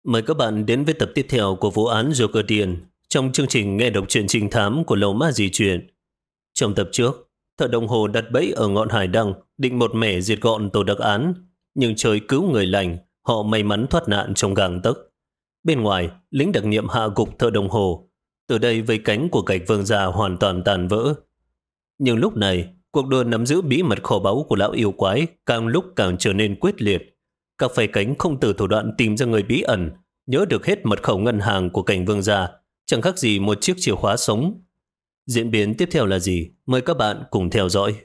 Mời các bạn đến với tập tiếp theo của vụ án Joker Điên trong chương trình nghe đọc truyện trinh thám của Lầu Ma Di Truyền. Trong tập trước, thợ đồng hồ đặt bẫy ở ngọn hải đăng định một mẻ diệt gọn tổ đặc án, nhưng trời cứu người lành, họ may mắn thoát nạn trong gang tấc. Bên ngoài, lính đặc nhiệm hạ gục thợ đồng hồ. Từ đây vây cánh của Gạch Vương gia hoàn toàn tàn vỡ. Nhưng lúc này, cuộc đua nắm giữ bí mật kho báu của lão yêu quái càng lúc càng trở nên quyết liệt. Các phe cánh không từ thủ đoạn tìm ra người bí ẩn, nhớ được hết mật khẩu ngân hàng của Cảnh Vương gia, chẳng khác gì một chiếc chìa khóa sống. Diễn biến tiếp theo là gì? Mời các bạn cùng theo dõi.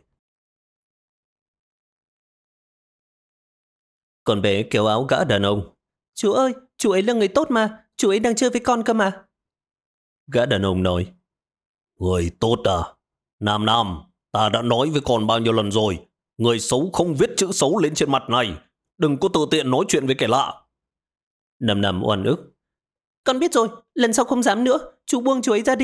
Con bé kéo áo gã đàn ông. Chú ơi, chú ấy là người tốt mà, chú ấy đang chơi với con cơ mà. Gã đàn ông nói. Người tốt à? Nam Nam, ta đã nói với con bao nhiêu lần rồi, người xấu không viết chữ xấu lên trên mặt này. Đừng có tự tiện nói chuyện với kẻ lạ. Nam Nam oan ức. Con biết rồi, lần sau không dám nữa, chú buông chú ấy ra đi.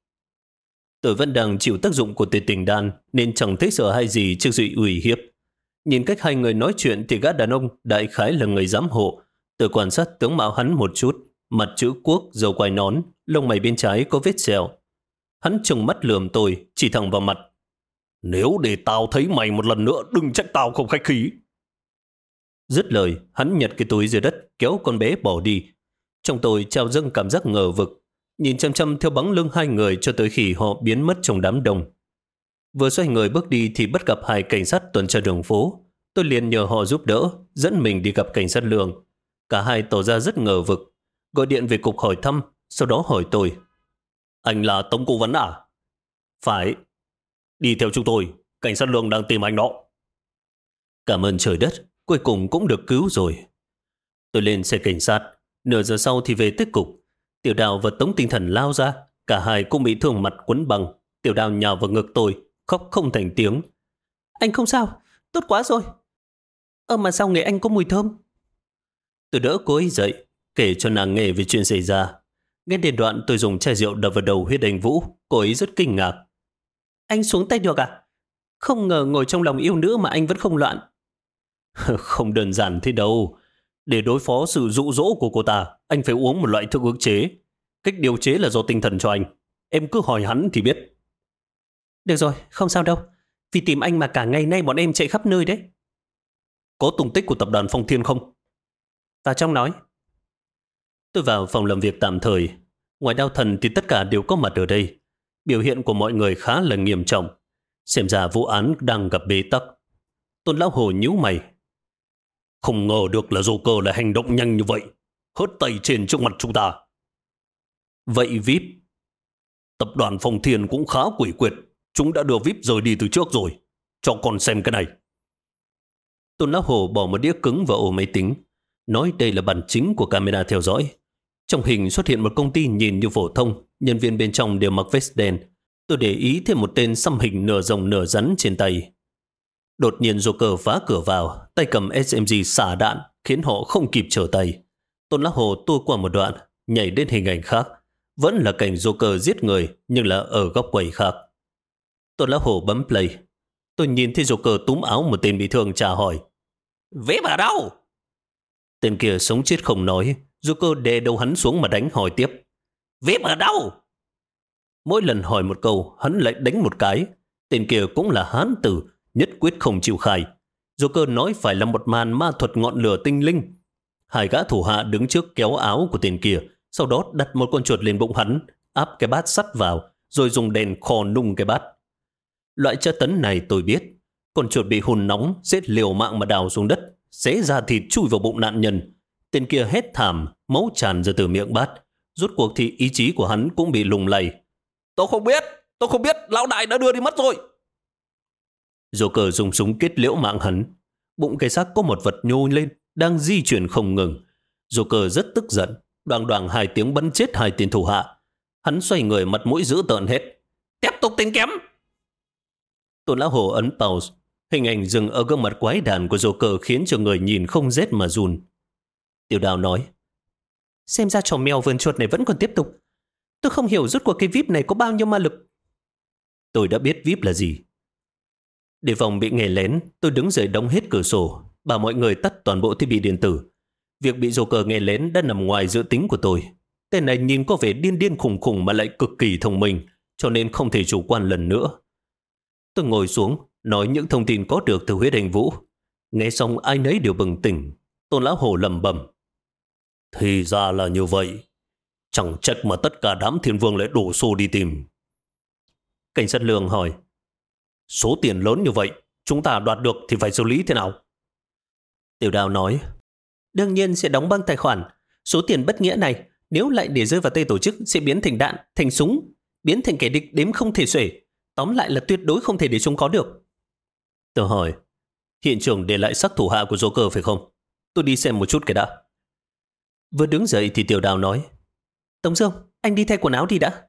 Tôi vẫn đang chịu tác dụng của tuyệt tình đan nên chẳng thấy sợ hay gì trước sự uy hiếp. Nhìn cách hai người nói chuyện thì gã đàn ông đại khái là người giám hộ. Tôi quan sát tướng mạo hắn một chút, mặt chữ quốc, râu quai nón, lông mày bên trái có vết sẹo. Hắn trừng mắt lườm tôi, chỉ thẳng vào mặt. Nếu để tao thấy mày một lần nữa, đừng trách tao không khách khí. Dứt lời, hắn nhặt cái túi dưới đất, kéo con bé bỏ đi. Trong tôi trào dâng cảm giác ngờ vực, nhìn chăm chăm theo bóng lưng hai người cho tới khi họ biến mất trong đám đông. Vừa xoay người bước đi thì bắt gặp hai cảnh sát tuần tra đường phố. Tôi liền nhờ họ giúp đỡ, dẫn mình đi gặp cảnh sát Lương. Cả hai tỏ ra rất ngờ vực, gọi điện về cục hỏi thăm, sau đó hỏi tôi. Anh là Tống Cố Vấn à? Phải. Đi theo chúng tôi, cảnh sát Lương đang tìm anh đó. Cảm ơn trời đất, cuối cùng cũng được cứu rồi. Tôi lên xe cảnh sát, nửa giờ sau thì về tới cục. Tiểu Đào và Tống Tinh Thần lao ra, cả hai cũng bị thương mặt quấn băng. Tiểu Đào nhào vào ngực tôi, khóc không thành tiếng. Anh không sao, tốt quá rồi. Mà sao người anh có mùi thơm? Tôi đỡ cô ấy dậy, kể cho nàng nghe về chuyện xảy ra. Nghe đến đoạn tôi dùng chai rượu đập vào đầu Huyết Anh Vũ, cô ấy rất kinh ngạc. Anh xuống tay được à? Không ngờ ngồi trong lòng yêu nữ mà anh vẫn không loạn. Không đơn giản thế đâu. Để đối phó sự dụ dỗ của cô ta, anh phải uống một loại thuốc ức chế. Cách điều chế là do tinh thần cho anh. Em cứ hỏi hắn thì biết. Được rồi, không sao đâu. Vì tìm anh mà cả ngày nay bọn em chạy khắp nơi đấy. Có tung tích của tập đoàn Phong Thiên không? Vào trong nói. Tôi vào phòng làm việc tạm thời. Ngoài Đao Thần thì tất cả đều có mặt ở đây. Biểu hiện của mọi người khá là nghiêm trọng. Xem ra vụ án đang gặp bế tắc. Tôn Lão Hồ nhíu mày. Không ngờ được là Joker lại hành động nhanh như vậy. Hớt tay trên trước mặt chúng ta. Vậy VIP? Tập đoàn Phong Thiên cũng khá quỷ quyệt. Chúng đã đưa VIP rời đi từ trước rồi. Cho con xem cái này. Tôn Lão Hồ bỏ một đĩa cứng vào ổ máy tính. Nói đây là bản chính của camera theo dõi. Trong hình xuất hiện một công ty nhìn như phổ thông. Nhân viên bên trong đều mặc vest đen. Tôi để ý thêm một tên xăm hình nửa rồng nửa rắn trên tay. Đột nhiên Joker phá cửa vào, tay cầm SMG xả đạn, khiến họ không kịp trở tay. Tôn Lão Hồ tua qua một đoạn, nhảy đến hình ảnh khác. Vẫn là cảnh Joker giết người, nhưng là ở góc quầy khác. Tôn Lão Hồ bấm play. Tôi nhìn thấy Joker túm áo một tên bị thương chà hỏi. Vếp ở đâu? Tên kia sống chết không nói. Joker đè đầu hắn xuống mà đánh hỏi tiếp. Vếp ở đâu? Mỗi lần hỏi một câu, hắn lại đánh một cái. Tên kia cũng là hán tử, nhất quyết không chịu khai. Joker nói phải là một màn ma thuật ngọn lửa tinh linh. Hai gã thủ hạ đứng trước kéo áo của tên kia, sau đó đặt một con chuột lên bụng hắn, áp cái bát sắt vào, rồi dùng đèn khò nung cái bát. Loại tra tấn này tôi biết. Con chuột bị hùn nóng, sẽ liều mạng mà đào xuống đất, xé ra thịt chui vào bụng nạn nhân. Tên kia hét thảm, máu tràn ra từ miệng bát. Rốt cuộc thì ý chí của hắn cũng bị lung lay. Tôi không biết, lão đại đã đưa đi mất rồi. Joker dùng súng kết liễu mạng hắn. Bụng cái xác có một vật nhô lên, đang di chuyển không ngừng. Joker rất tức giận, đoàng đoàng hai tiếng bắn chết hai tên thủ hạ. Hắn xoay người mặt mũi dữ tợn hết. Tiếp tục tính kém. Tôn Lão Hồ ấn pause. Hình ảnh dừng ở gương mặt quái đản của Joker khiến cho người nhìn không rét mà run. Tiểu Đào nói. Xem ra trò mèo vườn chuột này vẫn còn tiếp tục. Tôi không hiểu rốt cuộc cái VIP này có bao nhiêu ma lực. Tôi đã biết VIP là gì. Để phòng bị nghe lén, tôi đứng dậy đóng hết cửa sổ, bảo mọi người tắt toàn bộ thiết bị điện tử. Việc bị Joker nghe lén đã nằm ngoài dự tính của tôi. Tên này nhìn có vẻ điên điên khùng khùng mà lại cực kỳ thông minh, cho nên không thể chủ quan lần nữa. Tôi ngồi xuống, nói những thông tin có được từ huyết anh Vũ. Nghe xong ai nấy đều bừng tỉnh. Tôn lão hổ lẩm bẩm. Thì ra là như vậy. Chẳng trách mà tất cả đám thiên vương lại đổ xô đi tìm. Cảnh sát Lương hỏi. Số tiền lớn như vậy, chúng ta đoạt được thì phải xử lý thế nào? Tiểu Đào nói. Đương nhiên sẽ đóng băng tài khoản. Số tiền bất nghĩa này, nếu lại để rơi vào tay tổ chức, sẽ biến thành đạn, thành súng, biến thành kẻ địch đếm không thể xuể. Tóm lại là tuyệt đối không thể để chúng có được. Tôi hỏi. Hiện trường để lại xác thủ hạ của Joker phải không? Tôi đi xem một chút cái đã. Vừa đứng dậy thì Tiểu Đào nói. Tống Dương, anh đi thay quần áo đi đã.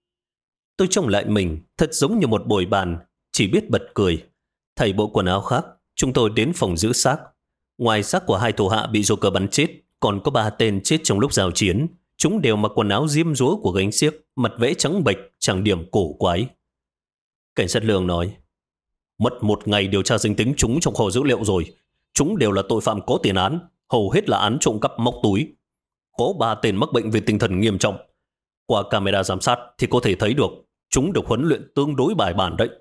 Tôi trông lại mình, thật giống như một bồi bàn, chỉ biết bật cười. Thay bộ quần áo khác, chúng tôi đến phòng giữ xác. Ngoài xác của 2 thủ hạ bị Joker bắn chết, còn có 3 tên chết trong lúc giao chiến. Chúng đều mặc quần áo diêm dúa của gánh xiếc, mặt vẽ trắng bệch, chẳng điểm cổ quái. Cảnh sát Lương nói. Mất 1 ngày điều tra danh tính chúng trong kho dữ liệu rồi. Chúng đều là tội phạm có tiền án, hầu hết là án trộm cắp móc túi. Có 3 tên mắc bệnh về tinh thần nghiêm trọng. Qua camera giám sát thì có thể thấy được chúng được huấn luyện tương đối bài bản đấy.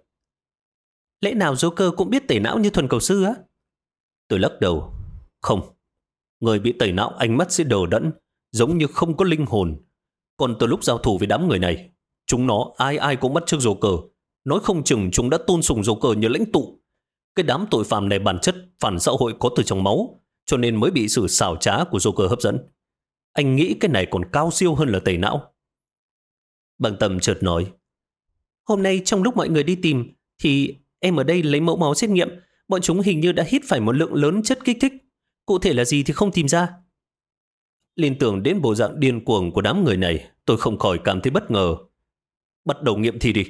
Lẽ nào Joker cũng biết tẩy não như Thuần Cầu Sư á? Tôi lắc đầu. Không. Người bị tẩy não ánh mắt sẽ đờ đẫn, giống như không có linh hồn. Còn từ lúc giao thủ với đám người này, chúng nó ai ai cũng bắt chước Joker. Nói không chừng chúng đã tôn sùng Joker như lãnh tụ. Cái đám tội phạm này bản chất phản xã hội có từ trong máu, cho nên mới bị sự xảo trá của Joker hấp dẫn. Anh nghĩ cái này còn cao siêu hơn là tẩy não. Bằng Tâm chợt nói. Hôm nay trong lúc mọi người đi tìm thì em ở đây lấy mẫu máu xét nghiệm. Bọn chúng hình như đã hít phải một lượng lớn chất kích thích. Cụ thể là gì thì không tìm ra. Liên tưởng đến bộ dạng điên cuồng của đám người này, tôi không khỏi cảm thấy bất ngờ. Bắt đầu nghiệm thi đi.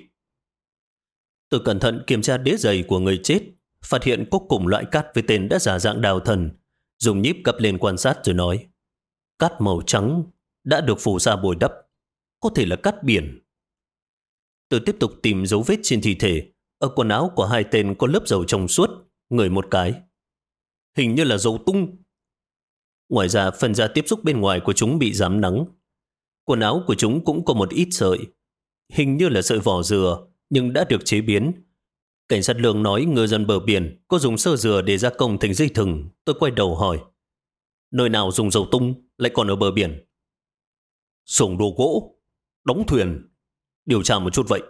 Tôi cẩn thận kiểm tra đế giày của người chết, phát hiện có cùng loại cát với tên đã giả dạng Đào Thần. Dùng nhíp gấp lên quan sát rồi nói. Cát màu trắng đã được phủ ra bồi đắp. Có thể là cát biển. Tôi tiếp tục tìm dấu vết trên thi thể. Ở quần áo của 2 tên có lớp dầu trong suốt, ngửi một cái. Hình như là dầu tung. Ngoài ra, phần da tiếp xúc bên ngoài của chúng bị rám nắng. Quần áo của chúng cũng có một ít sợi. Hình như là sợi vỏ dừa, nhưng đã được chế biến. Cảnh sát Lương nói ngư dân bờ biển có dùng sơ dừa để gia công thành dây thừng. Tôi quay đầu hỏi. Nơi nào dùng dầu tung lại còn ở bờ biển? Xưởng đồ gỗ, đóng thuyền. Điều tra một chút vậy.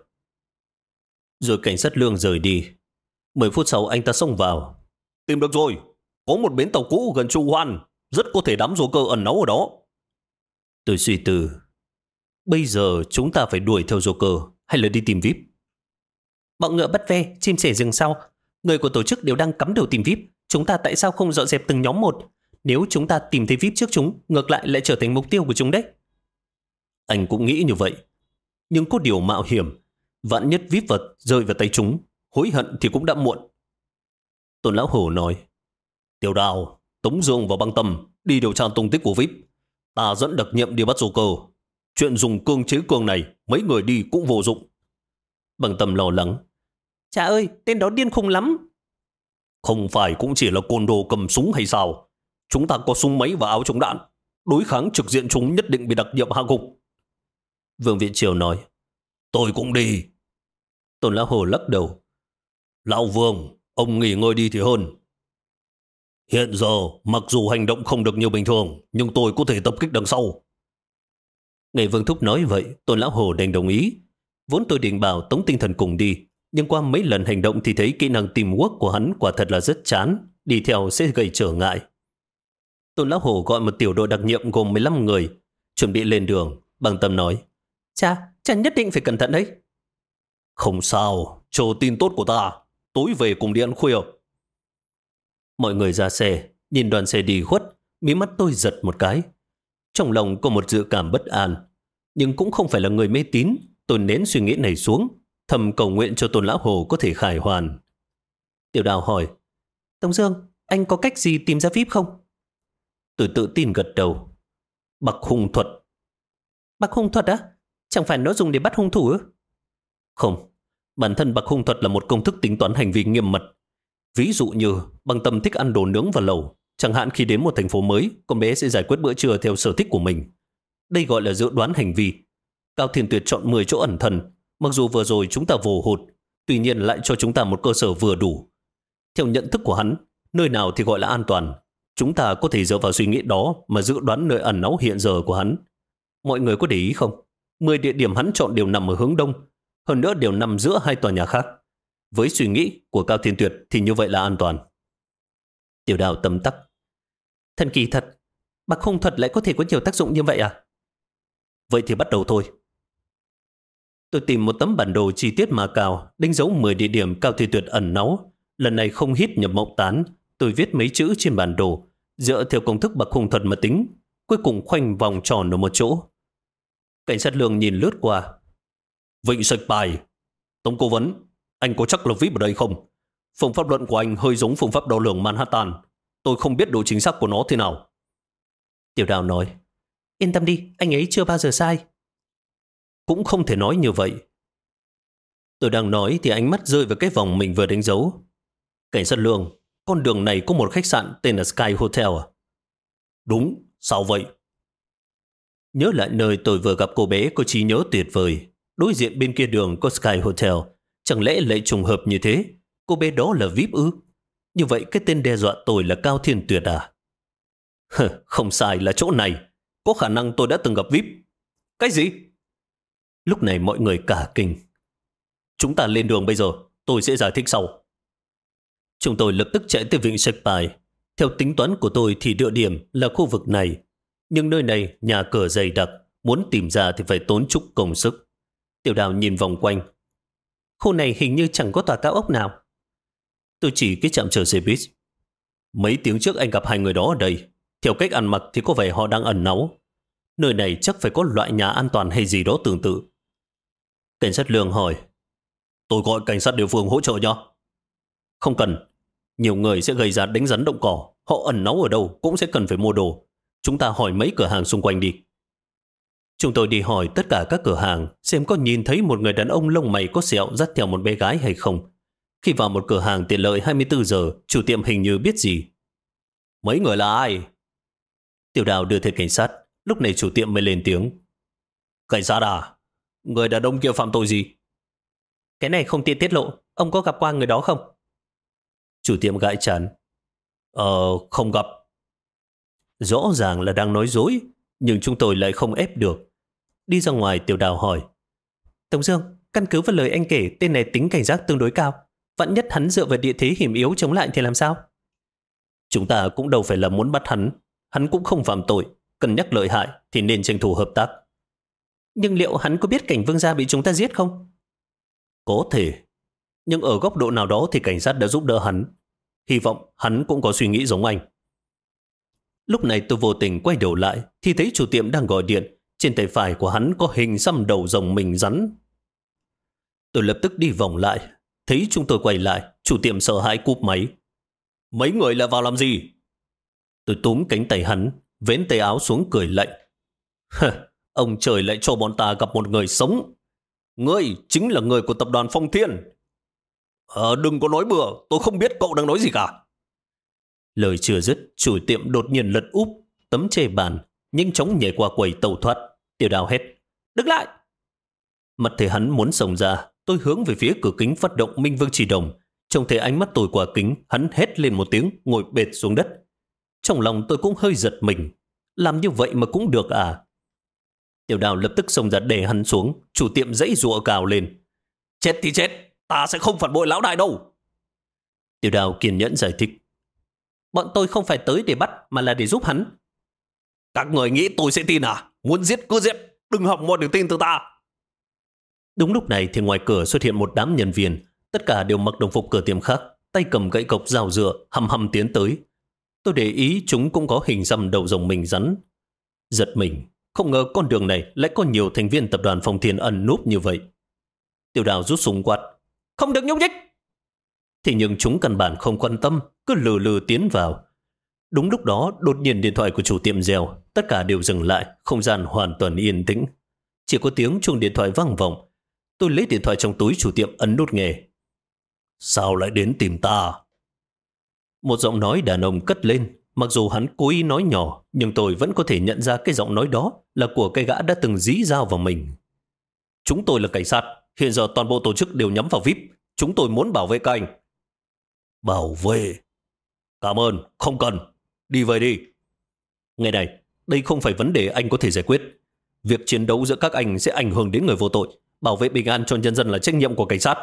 Rồi cảnh sát Lương rời đi. 10 phút sau anh ta xông vào. Tìm được rồi. Có một bến tàu cũ gần Chu Hoan. Rất có thể đám Joker ẩn náu ở đó. Tôi suy tư. Bây giờ chúng ta phải đuổi theo Joker hay là đi tìm VIP? Bọ ngựa bắt ve, chim sẻ rừng sau. Người của tổ chức đều đang cắm đầu tìm VIP. Chúng ta tại sao không dọn dẹp từng nhóm một? Nếu chúng ta tìm thấy VIP trước chúng, ngược lại lại trở thành mục tiêu của chúng đấy. Anh cũng nghĩ như vậy. Nhưng có điều mạo hiểm. Vạn nhất VIP vật rơi vào tay chúng, hối hận thì cũng đã muộn. Tôn Lão Hổ nói. Tiểu Đào, Tống Dương và Băng Tâm đi điều tra tung tích của VIP. Ta dẫn đặc nhiệm đi bắt Joker. Chuyện dùng cương chế cương này, mấy người đi cũng vô dụng. Băng Tâm lo lắng. Cha ơi, tên đó điên khùng lắm. Không phải cũng chỉ là côn đồ cầm súng hay sao? Chúng ta có súng máy và áo chống đạn. Đối kháng trực diện chúng nhất định bị đặc nhiệm hạ gục. Vương Viện Triều nói. Tôi cũng đi. Tôn Lão Hồ lắc đầu. Lão Vương, ông nghỉ ngơi đi thì hơn. Hiện giờ, mặc dù hành động không được như bình thường, nhưng tôi có thể tập kích đằng sau. Nghe Vương Thúc nói vậy, Tôn Lão Hồ đành đồng ý. Vốn tôi định bảo Tống Tinh Thần cùng đi, nhưng qua mấy lần hành động thì thấy kỹ năng teamwork của hắn quả thật là rất chán, đi theo sẽ gây trở ngại. Tôn Lão Hồ gọi một tiểu đội đặc nhiệm gồm 15 người, chuẩn bị lên đường. Bằng Tâm nói. Cha nhất định phải cẩn thận đấy. Không sao, chờ tin tốt của ta. Tối về cùng đi ăn khuya. Mọi người ra xe, nhìn đoàn xe đi khuất, mí mắt tôi giật một cái. Trong lòng có một dự cảm bất an, nhưng cũng không phải là người mê tín. Tôi nén suy nghĩ này xuống, thầm cầu nguyện cho Tôn Lão Hồ có thể khải hoàn. Tiểu Đào hỏi. Tống Dương, anh có cách gì tìm ra VIP không? Tôi tự tin gật đầu. Bạc hung thuật. Bạc hung thuật á? Chẳng phải nó dùng để bắt hung thủ ư? Không, bản thân bạc hung thuật là một công thức tính toán hành vi nghiêm mật. Ví dụ như Băng Tâm thích ăn đồ nướng và lẩu, Chẳng hạn khi đến một thành phố mới, con bé sẽ giải quyết bữa trưa theo sở thích của mình. Đây gọi là dự đoán hành vi. Cao Thiên Tuyệt chọn 10 chỗ ẩn thân. Mặc dù vừa rồi chúng ta vồ hụt, tuy nhiên lại cho chúng ta một cơ sở vừa đủ. Theo nhận thức của hắn, nơi nào thì gọi là an toàn. Chúng ta có thể dựa vào suy nghĩ đó mà dự đoán nơi ẩn náu hiện giờ của hắn. Mọi người có để ý không? 10 địa điểm hắn chọn đều nằm ở hướng đông, hơn nữa đều nằm giữa hai tòa nhà khác. Với suy nghĩ của Cao Thiên Tuyệt thì như vậy là an toàn. Tiểu Đào tấm tắc. Thần kỳ thật, bạc không thuật lại có thể có nhiều tác dụng như vậy à? Vậy thì bắt đầu thôi. Tôi tìm một tấm bản đồ chi tiết mà Cao, đánh dấu 10 địa điểm Cao Thiên Tuyệt ẩn náu. Lần này không hít nhập mộng tán, tôi viết mấy chữ trên bản đồ, dựa theo công thức bạc không thuật mà tính, cuối cùng khoanh vòng tròn ở một chỗ. Cảnh sát Lương nhìn lướt qua. Vịnh Sạch Bài. Tống cố vấn, anh có chắc là VIP ở đây không? Phương pháp luận của anh hơi giống phương pháp đo lường Manhattan. Tôi không biết độ chính xác của nó thế nào. Tiểu Đào nói, yên tâm đi, anh ấy chưa bao giờ sai. Cũng không thể nói như vậy. Tôi đang nói thì ánh mắt rơi vào cái vòng mình vừa đánh dấu. Cảnh sát Lương, con đường này có một khách sạn tên là Sky Hotel à? Đúng, sao vậy? Nhớ lại nơi tôi vừa gặp cô bé có trí nhớ tuyệt vời. Đối diện bên kia đường có Sky Hotel. Chẳng lẽ lại trùng hợp như thế? Cô bé đó là VIP ư? Như vậy cái tên đe dọa tôi là Cao Thiên Tuyệt à? Không sai là chỗ này. Có khả năng tôi đã từng gặp VIP. Cái gì? Lúc này mọi người cả kinh. Chúng ta lên đường bây giờ, tôi sẽ giải thích sau. Chúng tôi lập tức chạy tới vịnh Sạch Bài. Theo tính toán của tôi thì địa điểm là khu vực này. Nhưng nơi này nhà cửa dày đặc, muốn tìm ra thì phải tốn chút công sức. Tiểu Đào nhìn vòng quanh. Khu này hình như chẳng có tòa cao ốc nào. Tôi chỉ cái trạm chờ xe buýt. Mấy tiếng trước anh gặp hai người đó ở đây. Theo cách ăn mặc thì có vẻ họ đang ẩn náu. Nơi này chắc phải có loại nhà an toàn hay gì đó tương tự. Cảnh sát Lương hỏi, tôi gọi cảnh sát địa phương hỗ trợ nhá. Không cần. Nhiều người sẽ gây ra đánh rắn động cỏ. Họ ẩn náu ở đâu cũng sẽ cần phải mua đồ. Chúng ta hỏi mấy cửa hàng xung quanh đi. Chúng tôi đi hỏi tất cả các cửa hàng xem có nhìn thấy một người đàn ông lông mày có sẹo dắt theo một bé gái hay không. Khi vào một cửa hàng tiện lợi 24 giờ, chủ tiệm hình như biết gì. Mấy người là ai? Tiểu Đào đưa theo cảnh sát. Lúc này chủ tiệm mới lên tiếng. Cảnh sát à? Người đàn ông kia phạm tội gì? Cái này không tiện tiết lộ. Ông có gặp qua người đó không? Chủ tiệm gãi chán. Không gặp. Rõ ràng là đang nói dối, nhưng chúng tôi lại không ép được. Đi ra ngoài, Tiểu Đào hỏi. Tống Dương, căn cứ vào lời anh kể, tên này tính cảnh giác tương đối cao. Vạn nhất hắn dựa vào địa thế hiểm yếu chống lại thì làm sao? Chúng ta cũng đâu phải là muốn bắt hắn. Hắn cũng không phạm tội. Cân nhắc lợi hại thì nên tranh thủ hợp tác. Nhưng liệu hắn có biết cảnh vương gia bị chúng ta giết không? Có thể. Nhưng ở góc độ nào đó thì cảnh sát đã giúp đỡ hắn. Hy vọng hắn cũng có suy nghĩ giống anh. Lúc này tôi vô tình quay đầu lại thì thấy chủ tiệm đang gọi điện. Trên tay phải của hắn có hình xăm đầu rồng mình rắn. Tôi lập tức đi vòng lại. Thấy chúng tôi quay lại, chủ tiệm sợ hãi cúp máy. Mấy người lại vào làm gì? Tôi túm cánh tay hắn, vén tay áo xuống cười lạnh. Ông trời lại cho bọn ta gặp một người sống. Ngươi chính là người của tập đoàn Phong Thiên. Đừng có nói bừa, tôi không biết cậu đang nói gì cả. Lời chưa dứt, chủ tiệm đột nhiên lật úp tấm chê bàn, nhanh chóng nhảy qua quầy tẩu thoát. Tiểu Đào hét, đứng lại. Mặt thấy hắn muốn xông ra, tôi hướng về phía cửa kính phát động Minh Vương Chỉ Đồng. Trông thấy ánh mắt tôi qua kính, hắn hét lên một tiếng, ngồi bệt xuống đất. Trong lòng tôi cũng hơi giật mình. Làm như vậy mà cũng được à? Tiểu Đào lập tức xông ra đè hắn xuống. Chủ tiệm giãy giụa gào lên. Chết thì chết, ta sẽ không phản bội lão đại đâu. Tiểu Đào kiên nhẫn giải thích. Bọn tôi không phải tới để bắt mà là để giúp hắn. Các người nghĩ tôi sẽ tin à? Muốn giết cứ giết, đừng hỏng mọi được tin từ ta. Đúng lúc này thì ngoài cửa xuất hiện một đám nhân viên. Tất cả đều mặc đồng phục cửa tiệm khác, tay cầm gậy cộc rào dựa, hầm hầm tiến tới. Tôi để ý chúng cũng có hình xăm đầu rồng mình rắn. Giật mình, không ngờ con đường này lại có nhiều thành viên tập đoàn Phong Thiên ẩn núp như vậy. Tiểu Đào rút súng quát, không được nhúc nhích. Thì nhưng chúng căn bản không quan tâm, cứ lừ lừ tiến vào. Đúng lúc đó đột nhiên điện thoại của chủ tiệm reo, tất cả đều dừng lại, không gian hoàn toàn yên tĩnh. Chỉ có tiếng chuông điện thoại vang vọng. Tôi lấy điện thoại trong túi chủ tiệm ấn nút nghe. Sao lại đến tìm ta? Một giọng nói đàn ông cất lên, Mặc dù hắn cố ý nói nhỏ, nhưng tôi vẫn có thể nhận ra cái giọng nói đó là của cái gã đã từng dí dao vào mình. Chúng tôi là cảnh sát, hiện giờ toàn bộ tổ chức đều nhắm vào VIP. Chúng tôi muốn bảo vệ các anh. Bảo vệ? Cảm ơn, không cần. Đi về đi. Nghe này, đây không phải vấn đề anh có thể giải quyết. Việc chiến đấu giữa các anh sẽ ảnh hưởng đến người vô tội. Bảo vệ bình an cho nhân dân là trách nhiệm của cảnh sát.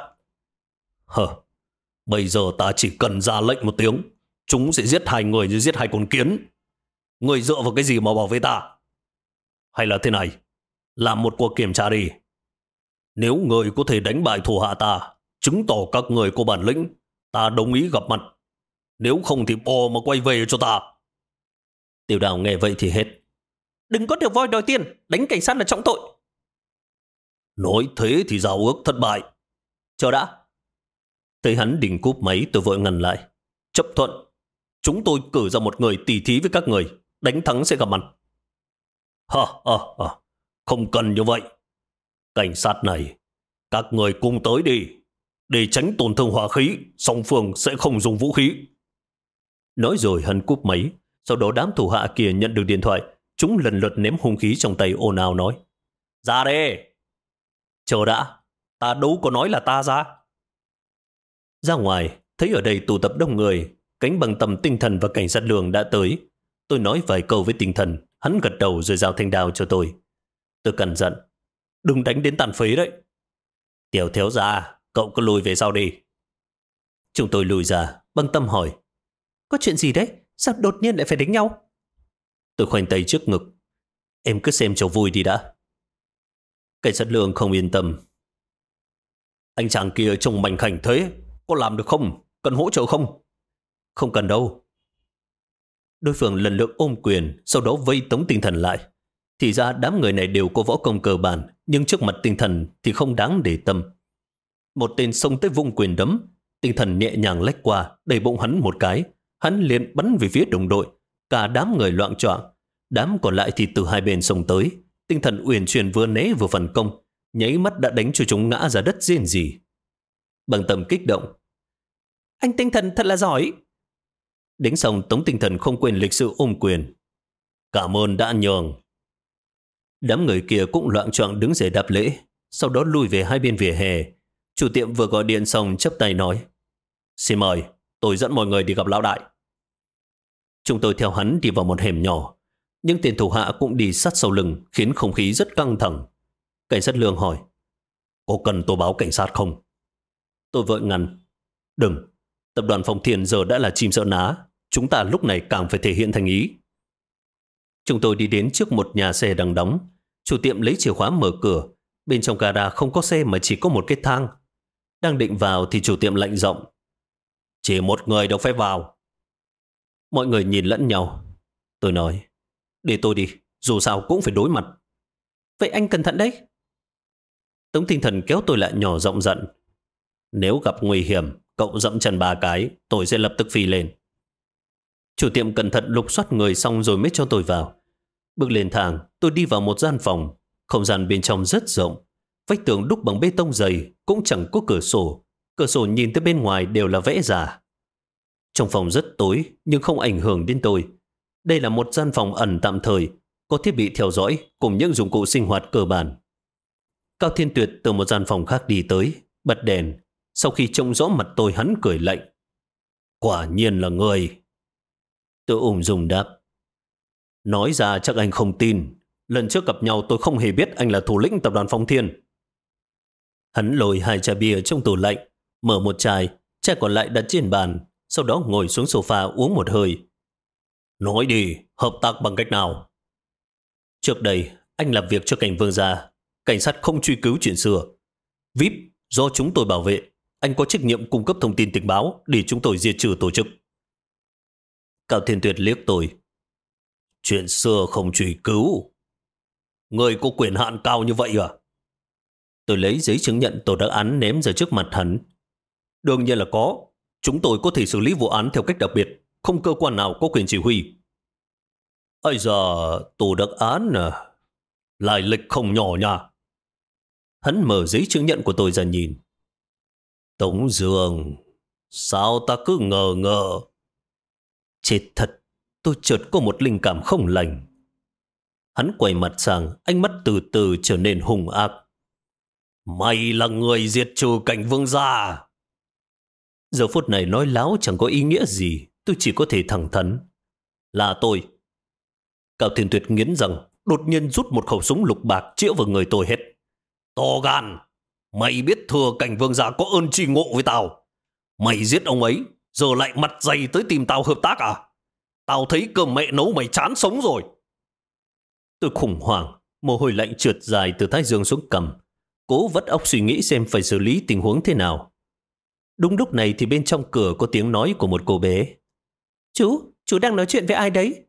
Bây giờ ta chỉ cần ra lệnh một tiếng, chúng sẽ giết 2 người như giết 2 con kiến. Người dựa vào cái gì mà bảo vệ ta? Hay là thế này, làm một cuộc kiểm tra đi. Nếu người có thể đánh bại thủ hạ ta, chứng tỏ các người có bản lĩnh, ta đồng ý gặp mặt. Nếu không thì bỏ mà quay về cho ta. Tiểu Đào nghe vậy thì hết. Đừng có được voi đòi tiền, đánh cảnh sát là trọng tội. Nói thế thì giao ước thất bại. Chờ đã. Thấy hắn định cúp máy, tôi vội ngăn lại. Chấp thuận. Chúng tôi cử ra một người tỉ thí với các người. Đánh thắng sẽ gặp mặt. Không cần như vậy. Cảnh sát này, các người cùng tới đi. Để tránh tổn thương hỏa khí, song phương sẽ không dùng vũ khí. Nói rồi hắn cúp máy. Sau đó đám thủ hạ kia nhận được điện thoại. Chúng lần lượt ném hung khí trong tay ồn ào nói. Ra đây. Chờ đã. Ta đâu có nói là ta ra. Ra ngoài, thấy ở đây tụ tập đông người. Cánh bằng tầm tinh thần và cảnh sát Lương đã tới. Tôi nói vài câu với tinh thần. Hắn gật đầu rồi giao thanh đao cho tôi. Tôi cẩn giận. Đừng đánh đến tàn phế đấy. Tiểu thiếu gia, cậu cứ lùi về sau đi. Chúng tôi lùi ra. Băng Tâm hỏi. Có chuyện gì đấy? Sao đột nhiên lại phải đánh nhau? Tôi khoanh tay trước ngực. Em cứ xem cho vui đi đã. Cảnh sát Lương không yên tâm. Anh chàng kia trông mảnh khảnh thế, có làm được không? Cần hỗ trợ không? Không cần đâu. Đối phương lần lượt ôm quyền, sau đó vây tống tinh thần lại. Thì ra đám người này đều có võ công cơ bản, nhưng trước mặt tinh thần thì không đáng để tâm. Một tên xông tới vung quyền đấm, tinh thần nhẹ nhàng lách qua, đẩy bụng hắn một cái. Hắn liền bắn về phía đồng đội. Cả đám người loạng choạng. Đám còn lại thì từ hai bên xông tới. Tinh thần uyển chuyển vừa né vừa phản công, nháy mắt đã đánh cho chúng ngã ra đất rên rỉ. Bằng Tâm kích động. Anh tinh thần thật là giỏi. Đánh xong Tống Tinh Thần không quên lịch sự ôm quyền. Cảm ơn đã nhường. Đám người kia cũng loạng choạng đứng dậy đáp lễ, sau đó lui về hai bên vỉa hè. Chủ tiệm vừa gọi điện xong chắp tay nói. Xin mời, tôi dẫn mọi người đi gặp lão đại. Chúng tôi theo hắn đi vào một hẻm nhỏ. Nhưng tên thủ hạ cũng đi sát sau lưng, khiến không khí rất căng thẳng. Cảnh sát Lương hỏi. Có cần tôi báo cảnh sát không? Tôi vội ngăn. Đừng, tập đoàn Phong Thiên giờ đã là chim sợ ná. Chúng ta lúc này càng phải thể hiện thành ý. Chúng tôi đi đến trước một nhà xe đang đóng. Chủ tiệm lấy chìa khóa mở cửa. Bên trong gara không có xe mà chỉ có một cái thang. Đang định vào thì chủ tiệm lạnh giọng. Chỉ một người được phép vào. Mọi người nhìn lẫn nhau. Tôi nói. Để tôi đi, dù sao cũng phải đối mặt. Vậy anh cẩn thận đấy. Tống Tinh Thần kéo tôi lại nhỏ giọng giận. Nếu gặp nguy hiểm, cậu dẫm chân 3 cái, tôi sẽ lập tức phi lên. Chủ tiệm cẩn thận lục soát người xong rồi mới cho tôi vào. Bước lên thang, tôi đi vào một gian phòng. Không gian bên trong rất rộng. Vách tường đúc bằng bê tông dày, cũng chẳng có cửa sổ. Cửa sổ nhìn tới bên ngoài đều là vẽ giả. Trong phòng rất tối, nhưng không ảnh hưởng đến tôi. Đây là một gian phòng ẩn tạm thời, có thiết bị theo dõi cùng những dụng cụ sinh hoạt cơ bản. Cao Thiên Tuyệt từ một gian phòng khác đi tới, bật đèn. Sau khi trông rõ mặt tôi, hắn cười lạnh. Quả nhiên là người. Tôi ung dung đáp. Nói ra chắc anh không tin. Lần trước gặp nhau tôi không hề biết anh là thủ lĩnh tập đoàn Phong Thiên. Hắn lôi 2 chai bia trong tủ lạnh, mở một chai còn lại đặt trên bàn, sau đó ngồi xuống sofa uống một hơi. Nói đi, hợp tác bằng cách nào? Trước đây, anh làm việc cho cảnh Vương gia. Cảnh sát không truy cứu chuyện xưa. VIP do chúng tôi bảo vệ. Anh có trách nhiệm cung cấp thông tin tình báo để chúng tôi diệt trừ tổ chức. Cao Thiên Tuyệt liếc tôi. Chuyện xưa không truy cứu. Người có quyền hạn cao như vậy à? Tôi lấy giấy chứng nhận tổ đắc án ném ra trước mặt hắn. Đương nhiên là có. Chúng tôi có thể xử lý vụ án theo cách đặc biệt. Không cơ quan nào có quyền chỉ huy. Ây giờ, tổ đắc án à? Lai lịch không nhỏ nha. Hắn mở giấy chứng nhận của tôi ra nhìn. Tống Dương, sao ta cứ ngờ ngờ. Chết thật, tôi chợt có một linh cảm không lành. Hắn quay mặt sang, ánh mắt từ từ trở nên hung ác. Mày là người diệt trừ Cảnh Vương gia. Giờ phút này nói láo chẳng có ý nghĩa gì, tôi chỉ có thể thẳng thắn. Là tôi. Cao Thiên Tuyệt nghiến rằng, đột nhiên rút một khẩu súng lục bạc chĩa vào người tôi hết. To gan, mày biết thừa Cảnh Vương gia có ơn tri ngộ với tao. Mày giết ông ấy, giờ lại mặt dày tới tìm tao hợp tác à? Tao thấy cơm mẹ nấu mày chán sống rồi. Tôi khủng hoảng, mồ hôi lạnh trượt dài từ thái dương xuống cằm, cố vắt óc suy nghĩ xem phải xử lý tình huống thế nào. Đúng lúc này thì bên trong cửa có tiếng nói của một cô bé. Chú đang nói chuyện với ai đấy?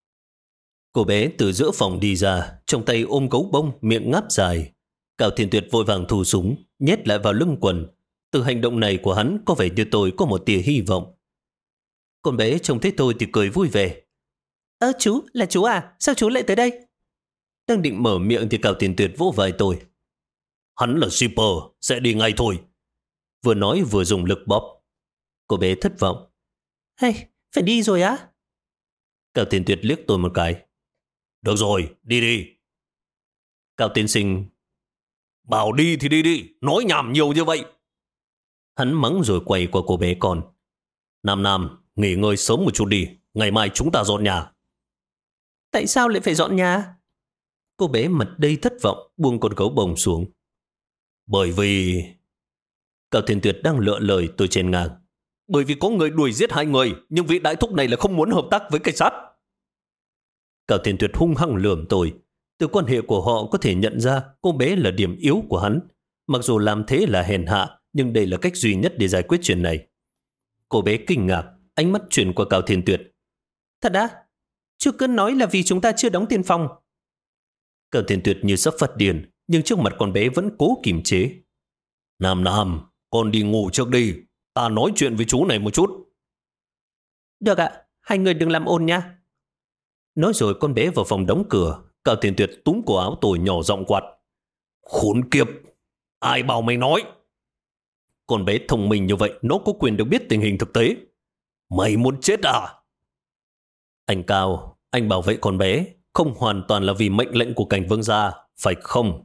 Cô bé từ giữa phòng đi ra, trong tay ôm gấu bông, miệng ngáp dài. Cao Thiên Tuyệt vội vàng thu súng, nhét lại vào lưng quần. Từ hành động này của hắn có vẻ như tôi có một tia hy vọng. Con bé trông thấy tôi thì cười vui vẻ. Chú, là chú à? Sao chú lại tới đây? Đang định mở miệng thì Cao Thiên Tuyệt vỗ vai tôi. Hắn là shipper, sẽ đi ngay thôi. Vừa nói vừa dùng lực bóp. Cô bé thất vọng. Hey, phải đi rồi á? Cao Thiên Tuyệt liếc tôi một cái. Được rồi, đi đi. Cao tiên sinh. Bảo đi thì đi đi, nói nhảm nhiều như vậy. Hắn mắng rồi quay qua cô bé con. Nam, nghỉ ngơi sớm một chút đi, ngày mai chúng ta dọn nhà. Tại sao lại phải dọn nhà? Cô bé mặt đầy thất vọng, buông con gấu bông xuống. Bởi vì... Cao Thiên Tuyệt đang lựa lời tôi chèn ngang. Bởi vì có người đuổi giết 2 người, nhưng vị đại thúc này là không muốn hợp tác với cảnh sát. Cao Thiên Tuyệt hung hăng lườm tôi. Từ quan hệ của họ có thể nhận ra cô bé là điểm yếu của hắn. Mặc dù làm thế là hèn hạ, nhưng đây là cách duy nhất để giải quyết chuyện này. Cô bé kinh ngạc, ánh mắt chuyển qua Cao Thiên Tuyệt. Thật á? Chú cứ nói là vì chúng ta chưa đóng tiền phòng. Cao Thiên Tuyệt như sắp phát điên, nhưng trước mặt con bé vẫn cố kiềm chế. Nam, con đi ngủ trước đi. Ta nói chuyện với chú này một chút. Được ạ, 2 người đừng làm ồn nha. Nói rồi con bé vào phòng đóng cửa. Cao Thiên Tuyệt túm cổ áo tôi nhỏ giọng quát. Khốn kiếp, ai bảo mày nói? Con bé thông minh như vậy, nó có quyền được biết tình hình thực tế. Mày muốn chết à? Anh Cao, anh bảo vệ con bé không hoàn toàn là vì mệnh lệnh của Cảnh Vương gia, phải không?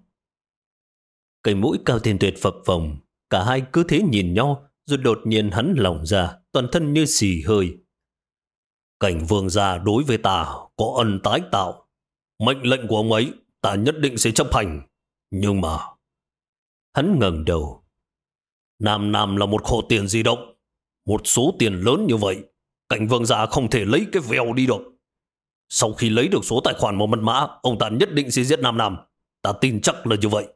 Cây mũi Cao Thiên Tuyệt phập phồng. Cả hai cứ thế nhìn nhau, rồi đột nhiên hắn lỏng ra, toàn thân như xì hơi. Cảnh Vương gia đối với ta có ân tái tạo. Mệnh lệnh của ông ấy ta nhất định sẽ chấp hành. Nhưng mà... Hắn ngẩng đầu. Nam là một kho tiền di động. Một số tiền lớn như vậy, Cảnh Vương gia không thể lấy cái vèo đi được. Sau khi lấy được số tài khoản và mật mã, ông ta nhất định sẽ giết Nam. Ta tin chắc là như vậy.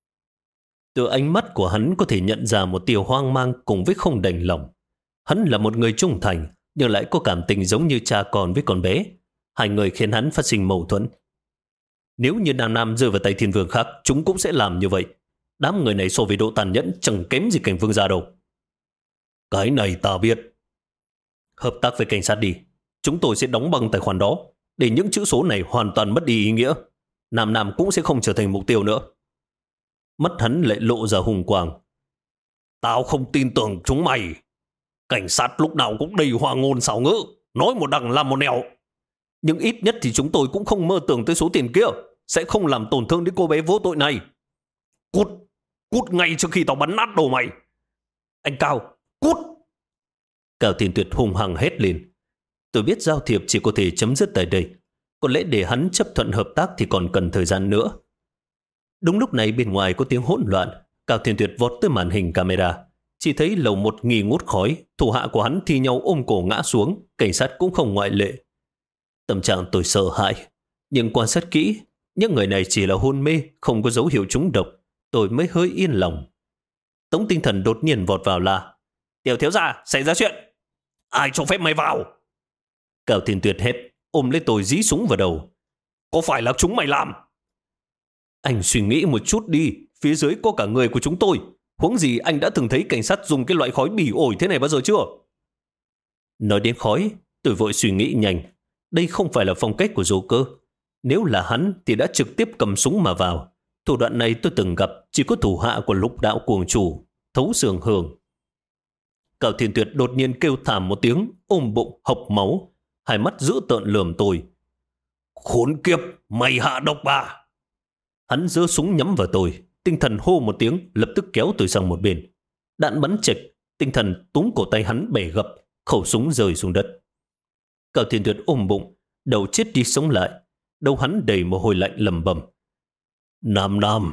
Từ ánh mắt của hắn có thể nhận ra một tia hoang mang cùng với không đành lòng. Hắn là một người trung thành, nhưng lại có cảm tình giống như cha con với con bé. 2 người khiến hắn phát sinh mâu thuẫn. Nếu như Nam rơi vào tay thiên vương khác, chúng cũng sẽ làm như vậy. Đám người này so với độ tàn nhẫn chẳng kém gì Cảnh Vương gia đâu. Cái này ta biết. Hợp tác với cảnh sát đi. Chúng tôi sẽ đóng băng tài khoản đó, để những chữ số này hoàn toàn mất đi ý nghĩa. Nam cũng sẽ không trở thành mục tiêu nữa. Mắt hắn lại lộ ra hùng quang. Tao không tin tưởng chúng mày. Cảnh sát lúc nào cũng đầy hoa ngôn xảo ngữ, nói một đằng làm một nẻo. Nhưng ít nhất thì chúng tôi cũng không mơ tưởng tới số tiền kia sẽ không làm tổn thương đến cô bé vô tội này. Cút ngay trước khi tao bắn nát đầu mày. Anh Cao, cút. Cao Thiên Tuyệt hung hăng hét lên. Tôi biết giao thiệp chỉ có thể chấm dứt tại đây. Có lẽ để hắn chấp thuận hợp tác thì còn cần thời gian nữa. Đúng lúc này bên ngoài có tiếng hỗn loạn. Cao Thiên Tuyệt vọt tới màn hình camera. Chỉ thấy lầu 1 nghi ngút khói. Thủ hạ của hắn thi nhau ôm cổ ngã xuống. Cảnh sát cũng không ngoại lệ. Tâm trạng tôi sợ hãi. Nhưng quan sát kỹ, những người này chỉ là hôn mê, không có dấu hiệu trúng độc. Tôi mới hơi yên lòng. Tống Tinh Thần đột nhiên vọt vào la. Tiểu thiếu gia, xảy ra chuyện. Ai cho phép mày vào? Cao Thiên Tuyệt hét, ôm lấy tôi dí súng vào đầu. Có phải là chúng mày làm? Anh suy nghĩ một chút đi, phía dưới có cả người của chúng tôi. Huống gì anh đã từng thấy cảnh sát dùng cái loại khói bỉ ổi thế này bao giờ chưa? Nói đến khói, tôi vội suy nghĩ nhanh. Đây không phải là phong cách của Joker. Nếu là hắn thì đã trực tiếp cầm súng mà vào. Thủ đoạn này tôi từng gặp chỉ có thủ hạ của Lục Đạo Cuồng Chủ, Thấu Sường Hường. Cao Thiên Tuyệt đột nhiên kêu thảm một tiếng, ôm bụng hộc máu. hai mắt dữ tợn lườm tôi. Khốn kiếp, mày hạ độc bà! Hắn giơ súng nhắm vào tôi. Tinh thần hô một tiếng, lập tức kéo tôi sang một bên. Đạn bắn chệch, Tinh thần túm cổ tay hắn bẻ gập, khẩu súng rơi xuống đất. Cao Thiên Tuyệt ôm bụng, đầu chết đi sống lại. Đầu hắn đầy mồ hôi lạnh lầm bầm. Nam Nam!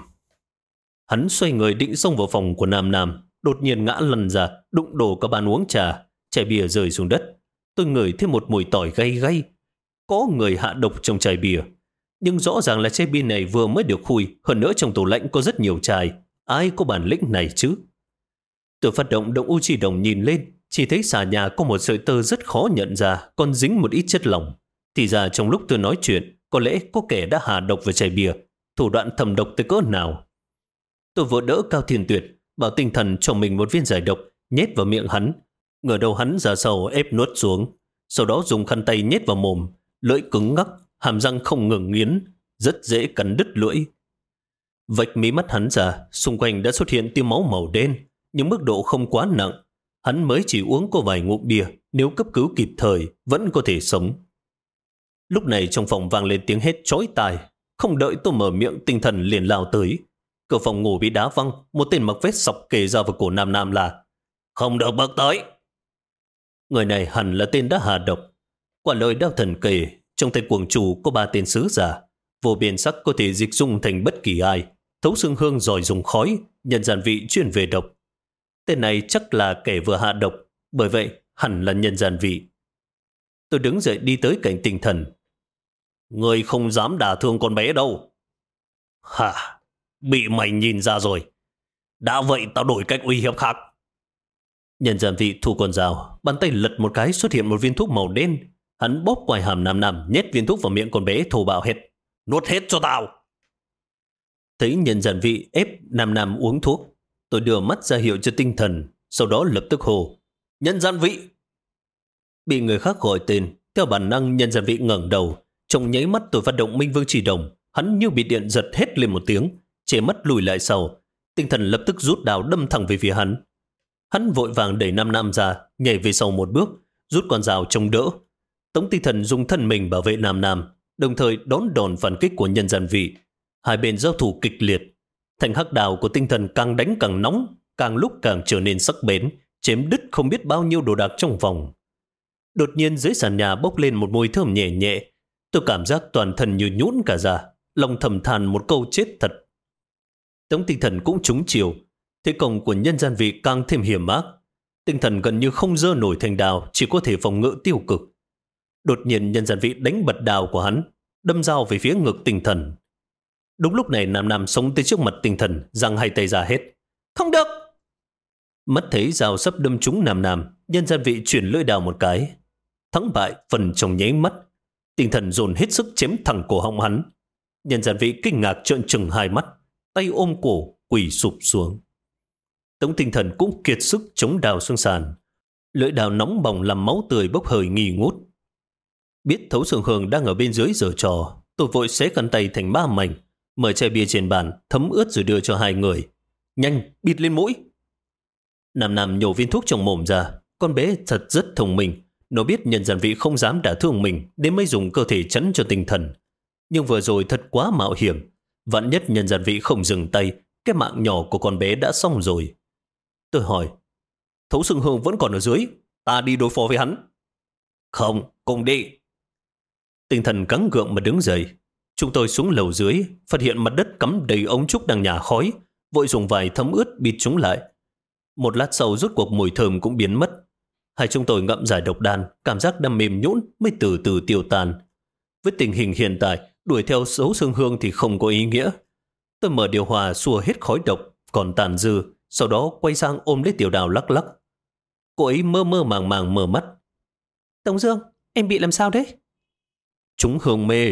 Hắn xoay người định xông vào phòng của Nam Nam, đột nhiên ngã lăn ra, đụng đổ cả bàn uống trà, chai bia rơi xuống đất. Tôi ngửi thêm một mùi tỏi gay gay. Có người hạ độc trong chai bia. Nhưng rõ ràng là chai bia này vừa mới được khui, hơn nữa trong tủ lạnh có rất nhiều chai. Ai có bản lĩnh này chứ? Tôi phát động động u chi đồng nhìn lên, chỉ thấy xà nhà có một sợi tơ rất khó nhận ra, còn dính một ít chất lỏng. Thì ra trong lúc tôi nói chuyện, có lẽ có kẻ đã hạ độc vào chai bia. Thủ đoạn thầm độc tới cỡ nào? Tôi vội đỡ Cao Thiên Tuyệt, bảo Tinh Thần cho mình một viên giải độc, nhét vào miệng hắn. Ngửa đầu hắn ra sau ép nuốt xuống, sau đó dùng khăn tay nhét vào mồm, lưỡi cứng ngắc, hàm răng không ngừng nghiến, rất dễ cắn đứt lưỡi. Vạch mí mắt hắn ra, xung quanh đã xuất hiện tia máu màu đen, nhưng mức độ không quá nặng. Hắn mới chỉ uống có vài ngụm bia, nếu cấp cứu kịp thời vẫn có thể sống. Lúc này trong phòng vang lên tiếng hét chói tai, không đợi tôi mở miệng Tinh Thần liền lao tới. Cửa phòng ngủ bị đá văng, một tên mặc vest sọc kề ra vào cổ Nam Nam là không được bước tới. Người này hẳn là tên đã hạ độc. Quả lời đao thần kề, trong tay cuồng chủ có 3 tên sứ giả, vô biên sắc có thể dịch dung thành bất kỳ ai. Thấu xương hương giỏi dùng khói, nhân gian vị chuyên về độc. Tên này chắc là kẻ vừa hạ độc, bởi vậy hẳn là nhân gian vị. Tôi đứng dậy đi tới cạnh Tinh Thần. Người không dám đả thương con bé đâu. Hả? Bị mày nhìn ra rồi. Đã vậy tao đổi cách uy hiếp khác. Nhân gian vị thu con dao, bàn tay lật một cái xuất hiện một viên thuốc màu đen. Hắn bóp quai hàm Nam Nam, nhét viên thuốc vào miệng con bé, thô bạo hết. Nuốt hết cho tao. Thấy nhân gian vị ép Nam Nam uống thuốc, tôi đưa mắt ra hiệu cho Tinh Thần, sau đó lập tức hô. Nhân gian vị! Bị người khác gọi tên, theo bản năng nhân gian vị ngẩng đầu. Trong nháy mắt tôi phát động Minh Vương Chỉ Đồng, hắn như bị điện giật hét lên một tiếng, che mắt lùi lại sau. Tinh Thần lập tức rút đao đâm thẳng về phía hắn. Hắn vội vàng đẩy Nam Nam ra, nhảy về sau một bước, rút con dao chống đỡ. Tống Tinh Thần dùng thân mình bảo vệ Nam Nam, đồng thời đón đòn phản kích của nhân gian vị. Hai bên giao thủ kịch liệt. Thanh hắc đào của Tinh Thần càng đánh càng nóng, càng lúc càng trở nên sắc bén, chém đứt không biết bao nhiêu đồ đạc trong vòng. Đột nhiên dưới sàn nhà bốc lên một mùi thơm nhẹ nhẹ. Tôi cảm giác toàn thân như nhũn cả ra, lòng thầm than một câu chết thật. Tống Tinh Thần cũng trúng chiều. Thế công của nhân gian vị càng thêm hiểm ác. Tinh Thần gần như không giơ nổi thành đao, chỉ có thể phòng ngự tiêu cực. Đột nhiên nhân gian vị đánh bật đao của hắn, đâm dao về phía ngực Tinh Thần. Đúng lúc này Nam Nam sống tới trước mặt Tinh Thần, giằng hai tay ra hết. Không được! Mắt thấy dao sắp đâm trúng Nam Nam, nhân gian vị chuyển lưỡi đao một cái. Thắng bại phần trong nháy mắt. Tinh Thần dồn hết sức chém thẳng cổ họng hắn. Nhân gian vị kinh ngạc trợn trừng hai mắt, tay ôm cổ quỳ sụp xuống. Tống Tinh Thần cũng kiệt sức chống đao xuống sàn. Lưỡi đao nóng bỏng làm máu tươi bốc hơi nghi ngút. Biết Thấu Xương Hương đang ở bên dưới giở trò, tôi vội xé khăn tay thành 3 mảnh, mở chai bia trên bàn thấm ướt rồi đưa cho hai người. Nhanh, bịt lên mũi. Nam Nam nhổ viên thuốc trong mồm ra. Con bé thật rất thông minh. Nó biết nhân gian vị không dám đả thương mình nên mới dùng cơ thể chắn cho Tinh Thần. Nhưng vừa rồi thật quá mạo hiểm. Vạn nhất nhân gian vị không dừng tay, cái mạng nhỏ của con bé đã xong rồi. Tôi hỏi, Thấu Xương Hương vẫn còn ở dưới, ta đi đối phó với hắn. Không, cùng đi. Tinh Thần gắng gượng mà đứng dậy. Chúng tôi xuống lầu dưới, phát hiện mặt đất cắm đầy ống trúc đang nhả khói, vội dùng vải thấm ướt bịt chúng lại. Một lát sau rốt cuộc mùi thơm cũng biến mất. Hai chúng tôi ngậm giải độc đan, cảm giác đang mềm nhũn mới từ từ tiêu tan. Với tình hình hiện tại, đuổi theo Thấu Xương Hương thì không có ý nghĩa. Tôi mở điều hòa xua hết khói độc, còn tàn dư, sau đó quay sang ôm lấy Tiểu Đào lắc lắc. Cô ấy mơ mơ màng màng mở mắt. Tống Dương, em bị làm sao đấy? Chúng hương mê.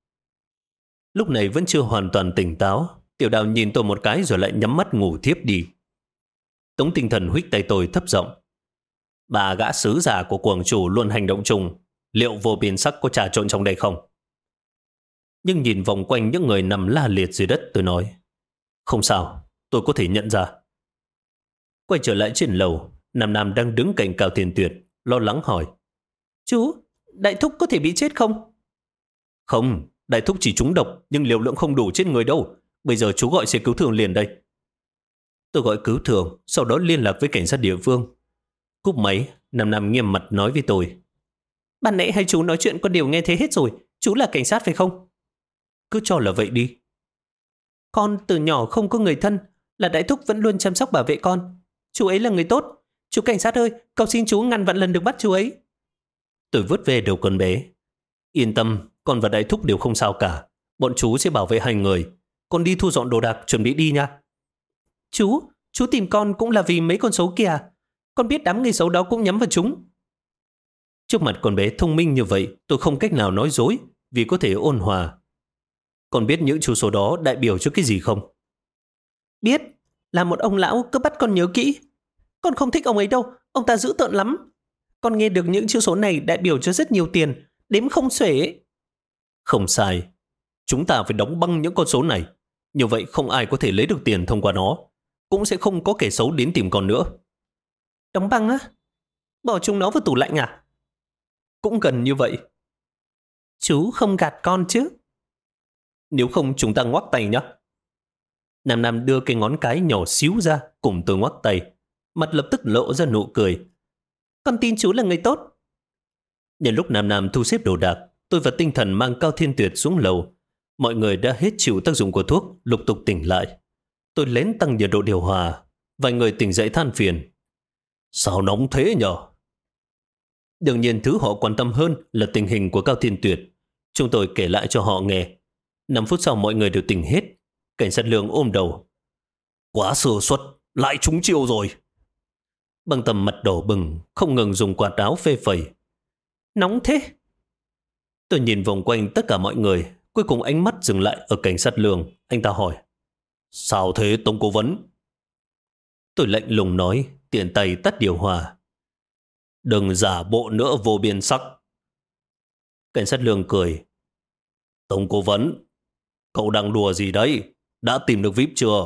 Lúc này vẫn chưa hoàn toàn tỉnh táo. Tiểu Đào nhìn tôi một cái rồi lại nhắm mắt ngủ thiếp đi. Tống Tinh Thần huých tay tôi thấp giọng. Bà gã sứ giả của cuồng chủ luôn hành động chung. Liệu vô biên sắc có trà trộn trong đây không? Nhưng nhìn vòng quanh những người nằm la liệt dưới đất, tôi nói, không sao, tôi có thể nhận ra. Quay trở lại trên lầu, Nam Nam đang đứng cạnh Cao Thiên Tuyệt, lo lắng hỏi, chú, đại thúc có thể bị chết không? Không, đại thúc chỉ trúng độc, nhưng liều lượng không đủ chết người đâu. Bây giờ chú gọi xe cứu thương liền đây. Tôi gọi cứu thương, sau đó liên lạc với cảnh sát địa phương. Cúp máy, Nam Nam nghiêm mặt nói với tôi. Ban nãy hai chú nói chuyện con đều nghe thấy hết rồi. Chú là cảnh sát phải không? Cứ cho là vậy đi. Con từ nhỏ không có người thân, là đại thúc vẫn luôn chăm sóc bảo vệ con. Chú ấy là người tốt. Chú cảnh sát ơi, cầu xin chú ngàn vạn lần được bắt chú ấy. Tôi vuốt về đầu con bé. Yên tâm, con và đại thúc đều không sao cả. Bọn chú sẽ bảo vệ hai người. Con đi thu dọn đồ đạc, chuẩn bị đi nha. Chú tìm con cũng là vì mấy con xấu kìa. Con biết đám người xấu đó cũng nhắm vào chúng. Trước mặt con bé thông minh như vậy, tôi không cách nào nói dối, vì có thể ôn hòa. Con biết những chú số đó đại biểu cho cái gì không? Biết, là một ông lão cứ bắt con nhớ kỹ. Con không thích ông ấy đâu, ông ta dữ tợn lắm. Con nghe được những chữ số này đại biểu cho rất nhiều tiền, đếm không xuể. Không sai, chúng ta phải đóng băng những con số này. Như vậy không ai có thể lấy được tiền thông qua nó. Cũng sẽ không có kẻ xấu đến tìm con nữa. Đóng băng á? Bỏ chúng nó vào tủ lạnh à? Cũng gần như vậy. Chú không gạt con chứ? Nếu không chúng ta ngoắc tay nhé. Nam Nam đưa cái ngón cái nhỏ xíu ra cùng tôi ngoắc tay. Mặt lập tức lộ ra nụ cười. Con tin chú là người tốt. Nhân lúc Nam Nam thu xếp đồ đạc, tôi và Tinh Thần mang Cao Thiên Tuyệt xuống lầu. Mọi người đã hết chịu tác dụng của thuốc, lục tục tỉnh lại. Tôi lén tăng nhiệt độ điều hòa. Vài người tỉnh dậy than phiền. Sao nóng thế nhở? Đương nhiên thứ họ quan tâm hơn là tình hình của Cao Thiên Tuyệt. Chúng tôi kể lại cho họ nghe. 5 phút sau mọi người đều tỉnh hết. Cảnh sát Lương ôm đầu. Quá sơ suất, lại trúng chiêu rồi. Băng Tâm mặt đỏ bừng, không ngừng dùng quạt áo phê phẩy. Nóng thế. Tôi nhìn vòng quanh tất cả mọi người, cuối cùng ánh mắt dừng lại ở cảnh sát Lương. Anh ta hỏi. Sao thế Tống cố vấn? Tôi lạnh lùng nói, tiện tay tắt điều hòa. Đừng giả bộ nữa vô biên sắc. Cảnh sát Lương cười. Tống cố vấn, cậu đang đùa gì đấy? Đã tìm được VIP chưa?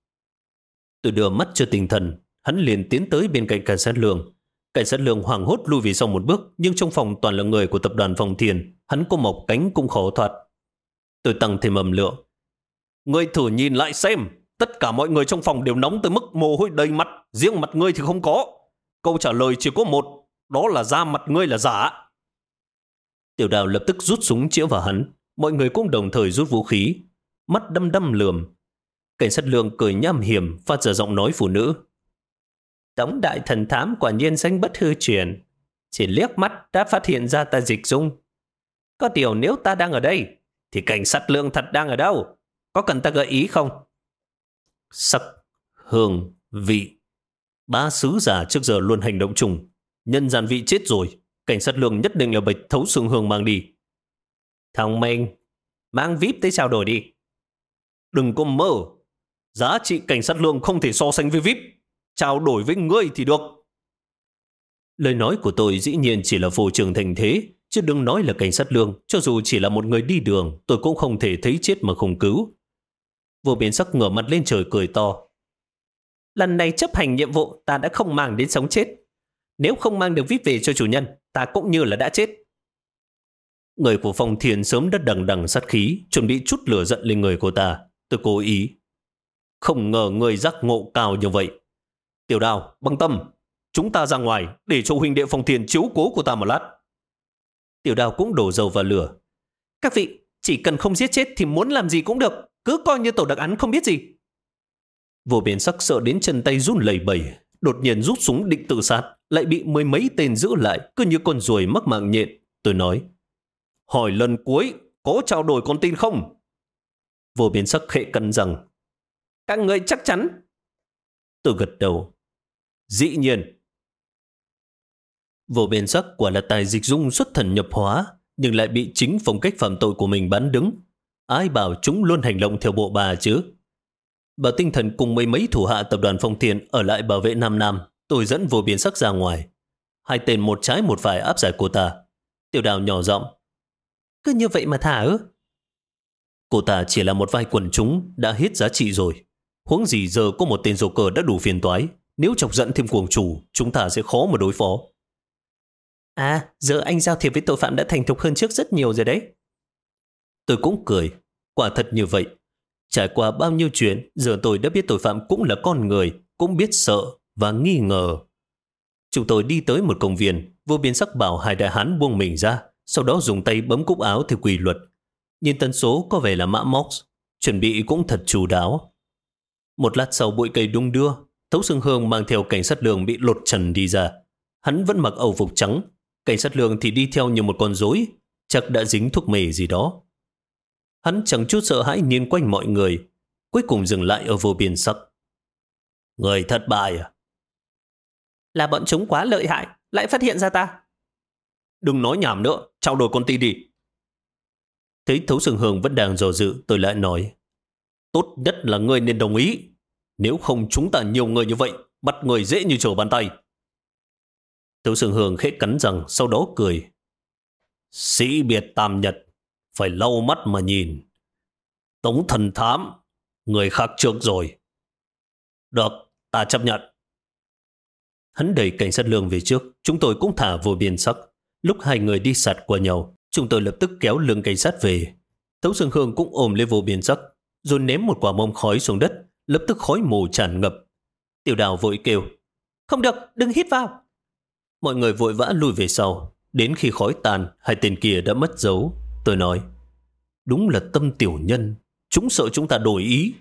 Tôi đưa mắt cho Tinh Thần. Hắn liền tiến tới bên cạnh cảnh sát Lương. Cảnh sát Lương hoảng hốt lui về sau một bước, nhưng trong phòng toàn là người của tập đoàn Phong Thiền. Hắn có mọc cánh cũng khó thoát. Tôi tăng thêm âm lượng. Ngươi thử nhìn lại xem. Tất cả mọi người trong phòng đều nóng tới mức mồ hôi đầy mặt. Riêng mặt ngươi thì không có. Câu trả lời chỉ có một. Đó là da mặt ngươi là giả. Tiểu Đào lập tức rút súng chĩa vào hắn. Mọi người cũng đồng thời rút vũ khí. Mắt đăm đăm lườm. Cảnh sát Lương cười nham hiểm, phát ra giọng nói phụ nữ. Tống đại thần thám quả nhiên danh bất hư truyền. Chỉ liếc mắt đã phát hiện ra ta Dịch Dung. Có điều nếu ta đang ở đây, thì cảnh sát Lương thật đang ở đâu? Có cần ta gợi ý không? Sắc, hương, vị. 3 sứ giả trước giờ luôn hành động chung. Nhân gian vị chết rồi, cảnh sát Lương nhất định là bạch thấu xương hương mang đi. Thông minh, mang VIP tới trao đổi đi. Đừng có mơ. Giá trị cảnh sát Lương không thể so sánh với VIP. Trao đổi với ngươi thì được. Lời nói của tôi dĩ nhiên chỉ là phô trương thành thế, chứ đừng nói là cảnh sát Lương. Cho dù chỉ là một người đi đường, tôi cũng không thể thấy chết mà không cứu. Vô Biên Sắc ngửa mặt lên trời cười to. Lần này chấp hành nhiệm vụ ta đã không mang đến sống chết. Nếu không mang được VIP về cho chủ nhân, ta cũng như là đã chết. Người của Phong Thiền sớm đã đằng đằng sát khí, chuẩn bị chút lửa giận lên người của ta. Tôi cố ý. Không ngờ người giác ngộ cao như vậy. Tiểu Đào, Băng Tâm, chúng ta ra ngoài để cho huynh đệ Phong Thiền chiếu cố của ta một lát. Tiểu Đào cũng đổ dầu vào lửa. Các vị, chỉ cần không giết chết thì muốn làm gì cũng được. Cứ coi như tổ đặc án không biết gì. Vô Biên Sắc sợ đến chân tay run lẩy bẩy, đột nhiên rút súng định tự sát, lại bị 10 mấy tên giữ lại, cứ như con ruồi mắc mạng nhện. Tôi nói, hỏi lần cuối, có trao đổi con tin không? Vô Biên Sắc khẽ cắn rằng, các người chắc chắn. Tôi gật đầu. Dĩ nhiên. Vô Biên Sắc quả là tài Dịch Dung xuất thần nhập hóa, nhưng lại bị chính phong cách phạm tội của mình bán đứng. Ai bảo chúng luôn hành động theo bộ bà chứ? Bà Tinh Thần cùng mấy thủ hạ tập đoàn Phong Thiên ở lại bảo vệ Nam Nam. Tôi dẫn Vô Biên Sắc ra ngoài. 2 tên một trái một phải áp giải cô ta. Tiểu Đào nhỏ giọng, cứ như vậy mà thả ư? Cô ta chỉ là một vai quần chúng đã hết giá trị rồi. Huống gì giờ có một tên dầu cờ đã đủ phiền toái. Nếu chọc giận thêm cuồng chủ, chúng ta sẽ khó mà đối phó. À, giờ anh giao thiệp với tội phạm đã thành thục hơn trước rất nhiều rồi đấy. Tôi cũng cười. Quả thật như vậy. Trải qua bao nhiêu chuyện, giờ tôi đã biết tội phạm cũng là con người, cũng biết sợ và nghi ngờ. Chúng tôi đi tới một công viên, Vô Biên Sắc bảo hai đại hán buông mình ra, sau đó dùng tay bấm cúc áo theo quy luật. Nhìn tần số có vẻ là mã Morse, chuẩn bị cũng thật chu đáo. Một lát sau bụi cây đung đưa, Tấu Sương Hương mang theo cảnh sát Lương bị lột trần đi ra. Hắn vẫn mặc âu phục trắng, cảnh sát Lương thì đi theo như một con rối, chắc đã dính thuốc mê gì đó. Hắn chẳng chút sợ hãi nhìn quanh mọi người, cuối cùng dừng lại ở Vô Biên Sắc. Người thất bại à? Là bọn chúng quá lợi hại, lại phát hiện ra ta. Đừng nói nhảm nữa, trao đổi con tin đi. Thấy Tấu Sương Hương vẫn đang dò dự, tôi lại nói. Tốt nhất là ngươi nên đồng ý. Nếu không chúng ta nhiều người như vậy, bắt người dễ như trở bàn tay. Tấu Sương Hương khẽ cắn răng, sau đó cười. Sĩ biệt tam nhật, phải lau mắt mà nhìn. Tống thần thám, người khác trước rồi. Được, ta chấp nhận. Hắn đẩy cảnh sát Lương về trước, chúng tôi cũng thả Vô Biên Sắc. Lúc hai người đi sạt qua nhau, chúng tôi lập tức kéo lưng cảnh sát về. Tấu Sương Hương cũng ôm lấy Vô Biên Sắc, rồi ném một quả bom khói xuống đất, lập tức khói mù tràn ngập. Tiểu Đào vội kêu, không được, đừng hít vào. Mọi người vội vã lùi về sau. Đến khi khói tàn, hai tên kia đã mất dấu. Tôi nói, đúng là tâm tiểu nhân, chúng sợ chúng ta đổi ý.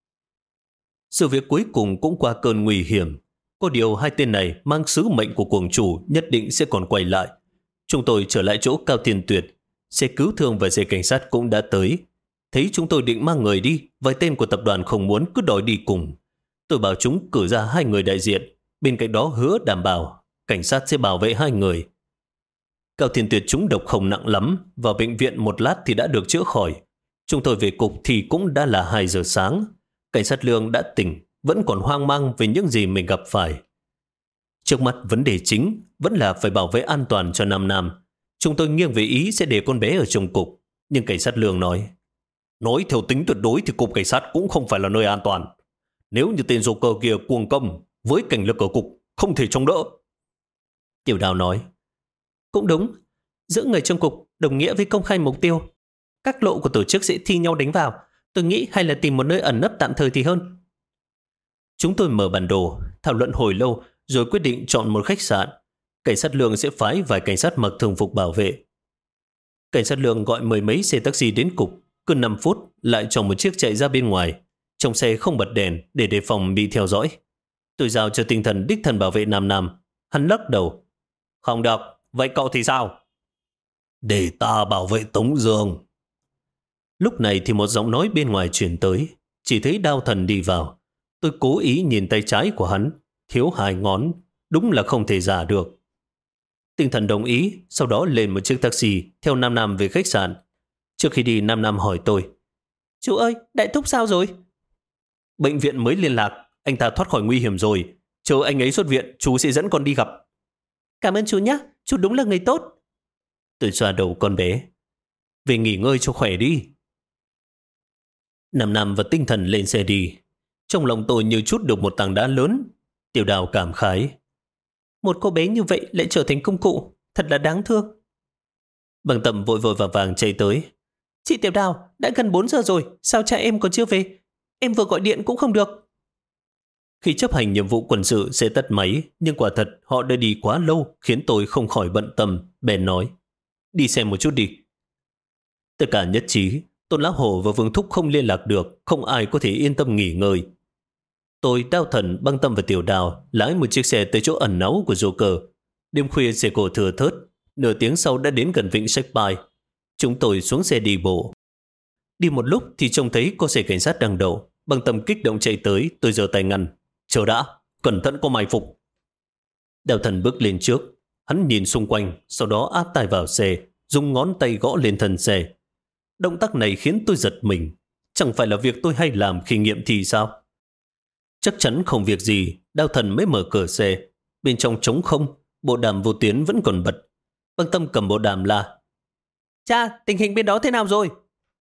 Sự việc cuối cùng cũng qua cơn nguy hiểm. Có điều hai tên này mang sứ mệnh của cuồng chủ nhất định sẽ còn quay lại. Chúng tôi trở lại chỗ Cao Thiên Tuyệt. Xe cứu thương và xe cảnh sát cũng đã tới. Thấy chúng tôi định mang người đi, vài tên của tập đoàn không muốn cứ đòi đi cùng. Tôi bảo chúng cử ra hai người đại diện, bên cạnh đó hứa đảm bảo cảnh sát sẽ bảo vệ hai người. Cao Thiên Tuyệt trúng độc không nặng lắm, vào bệnh viện một lát thì đã được chữa khỏi. Chúng tôi về cục thì cũng đã là 2 giờ sáng. Cảnh sát Lương đã tỉnh, vẫn còn hoang mang về những gì mình gặp phải. Trước mắt vấn đề chính vẫn là phải bảo vệ an toàn cho Nam Nam. Chúng tôi nghiêng về ý sẽ để con bé ở trong cục, nhưng cảnh sát Lương nói theo tính tuyệt đối thì cục cảnh sát cũng không phải là nơi an toàn. Nếu như tên Joker kia cuồng công với cảnh lực ở cục, không thể chống đỡ. Tiểu Đào nói, cũng đúng, giữ người trong cục đồng nghĩa với công khai mục tiêu. Các lộ của tổ chức sẽ thi nhau đánh vào. Tôi nghĩ hay là tìm một nơi ẩn nấp tạm thời thì hơn. Chúng tôi mở bản đồ, thảo luận hồi lâu rồi quyết định chọn một khách sạn. Cảnh sát Lương sẽ phái vài cảnh sát mặc thường phục bảo vệ. Cảnh sát Lương gọi mười mấy xe taxi đến cục, cứ 5 phút lại cho một chiếc chạy ra bên ngoài. Trong xe không bật đèn để đề phòng bị theo dõi. Tôi giao cho tinh thần đích thân bảo vệ Nam Nam. Hắn lắc đầu. Không được, vậy cậu thì sao? Để ta bảo vệ Tống Dương. Lúc này thì một giọng nói bên ngoài truyền tới. Chỉ thấy Đao Thần đi vào. Tôi cố ý nhìn tay trái của hắn, thiếu 2 ngón, đúng là không thể giả được. Tinh thần đồng ý, sau đó lên một chiếc taxi theo Nam Nam về khách sạn. Trước khi đi, Nam Nam hỏi tôi, chú ơi, Đại Thúc sao rồi? Bệnh viện mới liên lạc, anh ta thoát khỏi nguy hiểm rồi. Chờ anh ấy xuất viện, chú sẽ dẫn con đi gặp. Cảm ơn chú nhé, chú đúng là người tốt. Tôi xoa đầu con bé. Về nghỉ ngơi cho khỏe đi. Nam Nam và tinh thần lên xe đi. Trong lòng tôi như chút được một tảng đá lớn. Tiểu Đào cảm khái. Một cô bé như vậy lại trở thành công cụ, thật là đáng thương. Bằng Tầm vội vội vàng chạy tới. Chị Tiểu Đào, đã gần 4 giờ rồi, sao cha em còn chưa về? Em vừa gọi điện cũng không được. Khi chấp hành nhiệm vụ quân sự sẽ tắt máy, nhưng quả thật họ đã đi quá lâu khiến tôi không khỏi bận tâm, bèn nói. Đi xem một chút đi. Tất cả nhất trí, Tôn Lão Hổ và Vương Thúc không liên lạc được, không ai có thể yên tâm nghỉ ngơi. Tôi, Đao Thần, Băng Tâm và Tiểu Đào lái một chiếc xe tới chỗ ẩn náu của Joker. Đêm khuya xe cộ thừa thớt, nửa tiếng sau đã đến gần vịnh Sách Bai. Chúng tôi xuống xe đi bộ. Đi một lúc thì trông thấy có xe cảnh sát đang đậu. Băng Tâm kích động chạy tới, tôi giơ tay ngăn. Chờ đã, cẩn thận có mai phục. Đao Thần bước lên trước. Hắn nhìn xung quanh, sau đó áp tay vào xe, dùng ngón tay gõ lên thân xe. Động tác này khiến tôi giật mình. Chẳng phải là việc tôi hay làm khi nghiệm thi sao? Chắc chắn không việc gì, Đao Thần mới mở cửa xe. Bên trong trống không, bộ đàm vô tuyến vẫn còn bật. Băng Tâm cầm bộ đàm la. Cha, tình hình bên đó thế nào rồi?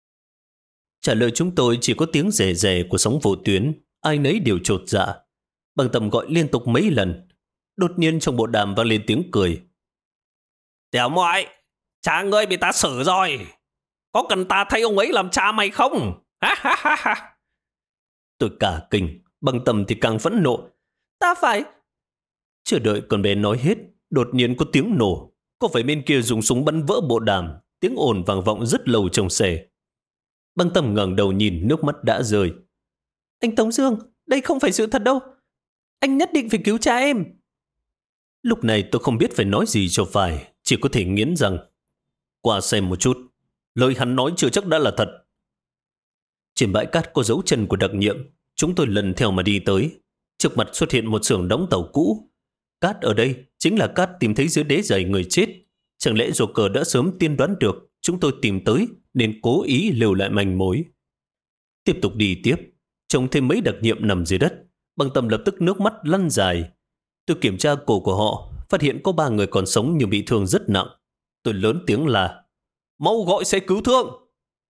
Trả lời chúng tôi chỉ có tiếng rè rè của sóng vô tuyến. Ai nấy đều chột dạ. Băng Tâm gọi liên tục mấy lần. Đột nhiên trong bộ đàm vang lên tiếng cười. Tiểu muội, cha ngươi bị ta xử rồi. Có cần ta thấy ông ấy làm cha mày không? Ha ha ha ha. Tôi cả kinh, Bằng Tâm thì càng phẫn nộ. Ta phải... Chưa đợi con bé nói hết, đột nhiên có tiếng nổ. Có phải bên kia dùng súng bắn vỡ bộ đàm, tiếng ồn vang vọng rất lâu trong xe. Bằng Tâm ngẩng đầu nhìn, nước mắt đã rơi. Anh Tống Dương, đây không phải sự thật đâu. Anh nhất định phải cứu cha em. Lúc này tôi không biết phải nói gì cho phải, chỉ có thể nghiến răng. Qua xem một chút, lời hắn nói chưa chắc đã là thật. Trên bãi cát có dấu chân của đặc nhiệm, chúng tôi lần theo mà đi tới. Trước mặt xuất hiện một xưởng đóng tàu cũ. Cát ở đây chính là cát tìm thấy dưới đế giày người chết. Chẳng lẽ Joker đã sớm tiên đoán được chúng tôi tìm tới nên cố ý lưu lại manh mối. Tiếp tục đi tiếp, trông thêm mấy đặc nhiệm nằm dưới đất. Bằng Tâm lập tức nước mắt lăn dài. Tôi kiểm tra cổ của họ, phát hiện có 3 người còn sống nhưng bị thương rất nặng. Tôi lớn tiếng là: mau gọi xe cứu thương!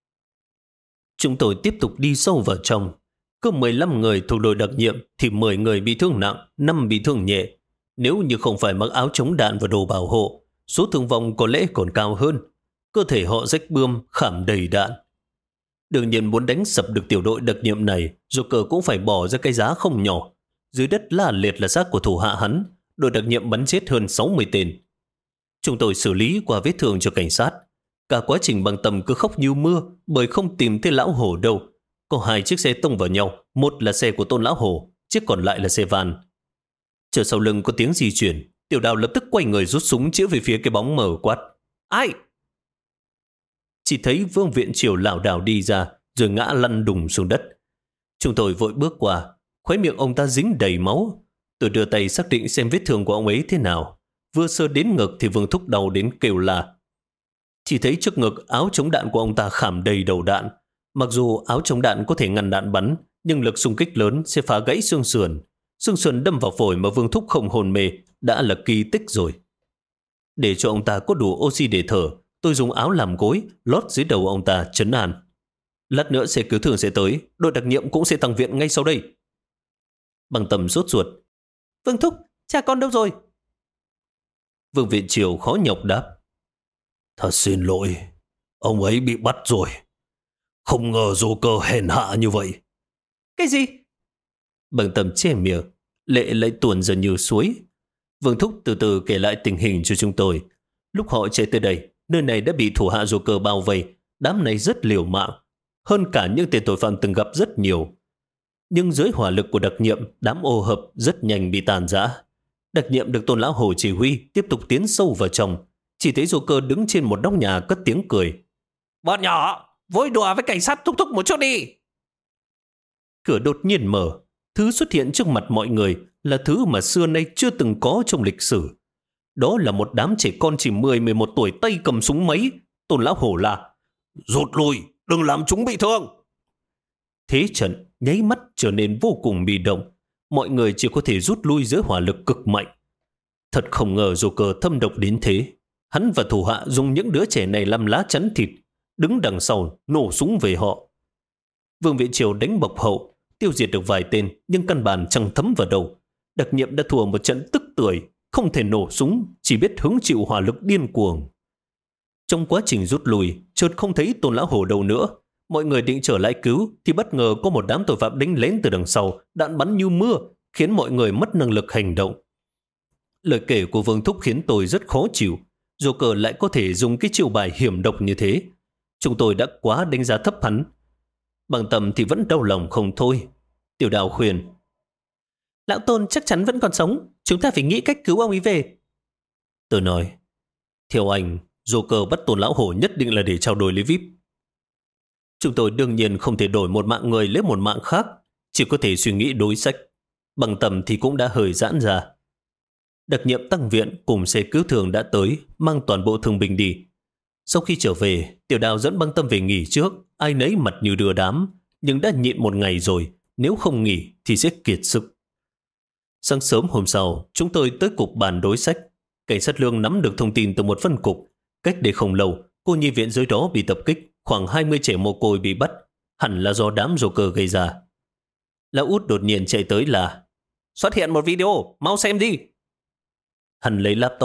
Chúng tôi tiếp tục đi sâu vào trong. Có 15 người thuộc đội đặc nhiệm thì 10 người bị thương nặng, 5 bị thương nhẹ. Nếu như không phải mặc áo chống đạn và đồ bảo hộ, số thương vong có lẽ còn cao hơn. Cơ thể họ rách bươm, khảm đầy đạn. Đương nhiên muốn đánh sập được tiểu đội đặc nhiệm này, Joker cũng phải bỏ ra cái giá không nhỏ. Dưới đất la liệt là xác của thủ hạ hắn, đội đặc nhiệm bắn chết hơn 60 tên. Chúng tôi xử lý qua vết thương cho cảnh sát. Cả quá trình Bằng Tâm cứ khóc như mưa bởi không tìm thấy lão hổ đâu. Có 2 chiếc xe tông vào nhau, một là xe của Tôn lão hổ, chiếc còn lại là xe van. Chờ sau lưng có tiếng di chuyển, Tiểu Đào lập tức quay người rút súng chĩa về phía cái bóng mờ quát: ai? Chỉ thấy Vương Viện Triều lảo đảo đi ra rồi ngã lăn đùng xuống đất. Chúng tôi vội bước qua, khóe miệng ông ta dính đầy máu. Tôi đưa tay xác định xem vết thương của ông ấy thế nào. Vừa sơ đến ngực thì Vương Thúc đau đến kêu la. Chỉ thấy trước ngực áo chống đạn của ông ta khảm đầy đầu đạn. Mặc dù áo chống đạn có thể ngăn đạn bắn, nhưng lực xung kích lớn sẽ phá gãy xương sườn. Xương sườn đâm vào phổi mà Vương Thúc không hồn mê đã là kỳ tích rồi. Để cho ông ta có đủ oxy để thở, tôi dùng áo làm gối lót dưới đầu ông ta trấn an. Lát nữa xe cứu thương sẽ tới, đội đặc nhiệm cũng sẽ tăng viện ngay sau đây. Bằng Tâm sốt ruột: Vương Thúc, cha con đâu rồi? Vương Viện Triều khó nhọc đáp: thật xin lỗi, ông ấy bị bắt rồi. Không ngờ Joker hèn hạ như vậy. Cái gì? Bằng Tâm che miệng, lệ lại tuôn ra như suối. Vương Thúc từ từ kể lại tình hình cho chúng tôi. Lúc họ chạy tới đây, nơi này đã bị thủ hạ Joker bao vây. Đám này rất liều mạng, hơn cả những tên tội phạm từng gặp rất nhiều. Nhưng dưới hỏa lực của đặc nhiệm, đám ô hợp rất nhanh bị tàn rã. Đặc nhiệm được Tôn lão hổ chỉ huy tiếp tục tiến sâu vào trong. Chỉ thấy Joker đứng trên một nóc nhà cất tiếng cười: bọn nhỏ, vui đùa với cảnh sát thúc thúc một chút đi. Cửa đột nhiên mở. Thứ xuất hiện trước mặt mọi người là thứ mà xưa nay chưa từng có trong lịch sử. Đó là một đám trẻ con chỉ 10-11 tuổi, tay cầm súng máy. Tôn lão hổ là: rút lui, đừng làm chúng bị thương. Thế trận nháy mắt trở nên vô cùng bị động. Mọi người chỉ có thể rút lui dưới hỏa lực cực mạnh. Thật không ngờ Joker thâm độc đến thế. Hắn và thủ hạ dùng những đứa trẻ này làm lá chắn thịt, đứng đằng sau nổ súng về họ. Vương Viện Triều đánh bộc hậu, tiêu diệt được vài tên nhưng căn bản chẳng thấm vào đâu. Đặc nhiệm đã thua một trận tức tưởi, không thể nổ súng, chỉ biết hứng chịu hỏa lực điên cuồng. Trong quá trình rút lui, chợt không thấy Tôn lão hổ đâu nữa. Mọi người định trở lại cứu thì bất ngờ có một đám tội phạm đánh lén từ đằng sau, đạn bắn như mưa, khiến mọi người mất năng lực hành động. Lời kể của Vương Thúc khiến tôi rất khó chịu. Joker lại có thể dùng cái chiêu bài hiểm độc như thế. Chúng tôi đã quá đánh giá thấp hắn. Bằng Tâm thì vẫn đau lòng không thôi. Tiểu Đào khuyên: lão Tôn chắc chắn vẫn còn sống, chúng ta phải nghĩ cách cứu ông ấy về. Tôi nói: theo anh, Joker bắt Tôn lão hổ nhất định là để trao đổi lấy VIP. Chúng tôi đương nhiên không thể đổi một mạng người lấy một mạng khác, chỉ có thể suy nghĩ đối sách. Bằng Tâm thì cũng đã hơi giãn ra. Đặc nhiệm tăng viện cùng xe cứu thương đã tới, mang toàn bộ thương binh đi. Sau khi trở về, Tiểu Đào dẫn Bằng Tâm về nghỉ trước, ai nấy mặt như đưa đám, nhưng đã nhịn một ngày rồi, nếu không nghỉ thì sẽ kiệt sức. Sáng sớm hôm sau, chúng tôi tới cục bàn đối sách. Cảnh sát Lương nắm được thông tin từ một phân cục. Cách đây không lâu, cô nhi viện dưới đó bị tập kích, khoảng 20 trẻ mồ côi bị bắt, hẳn là do đám Joker gây ra. Lão Út đột nhiên chạy tới là: xuất hiện một video, mau xem đi. Hắn lấy laptop,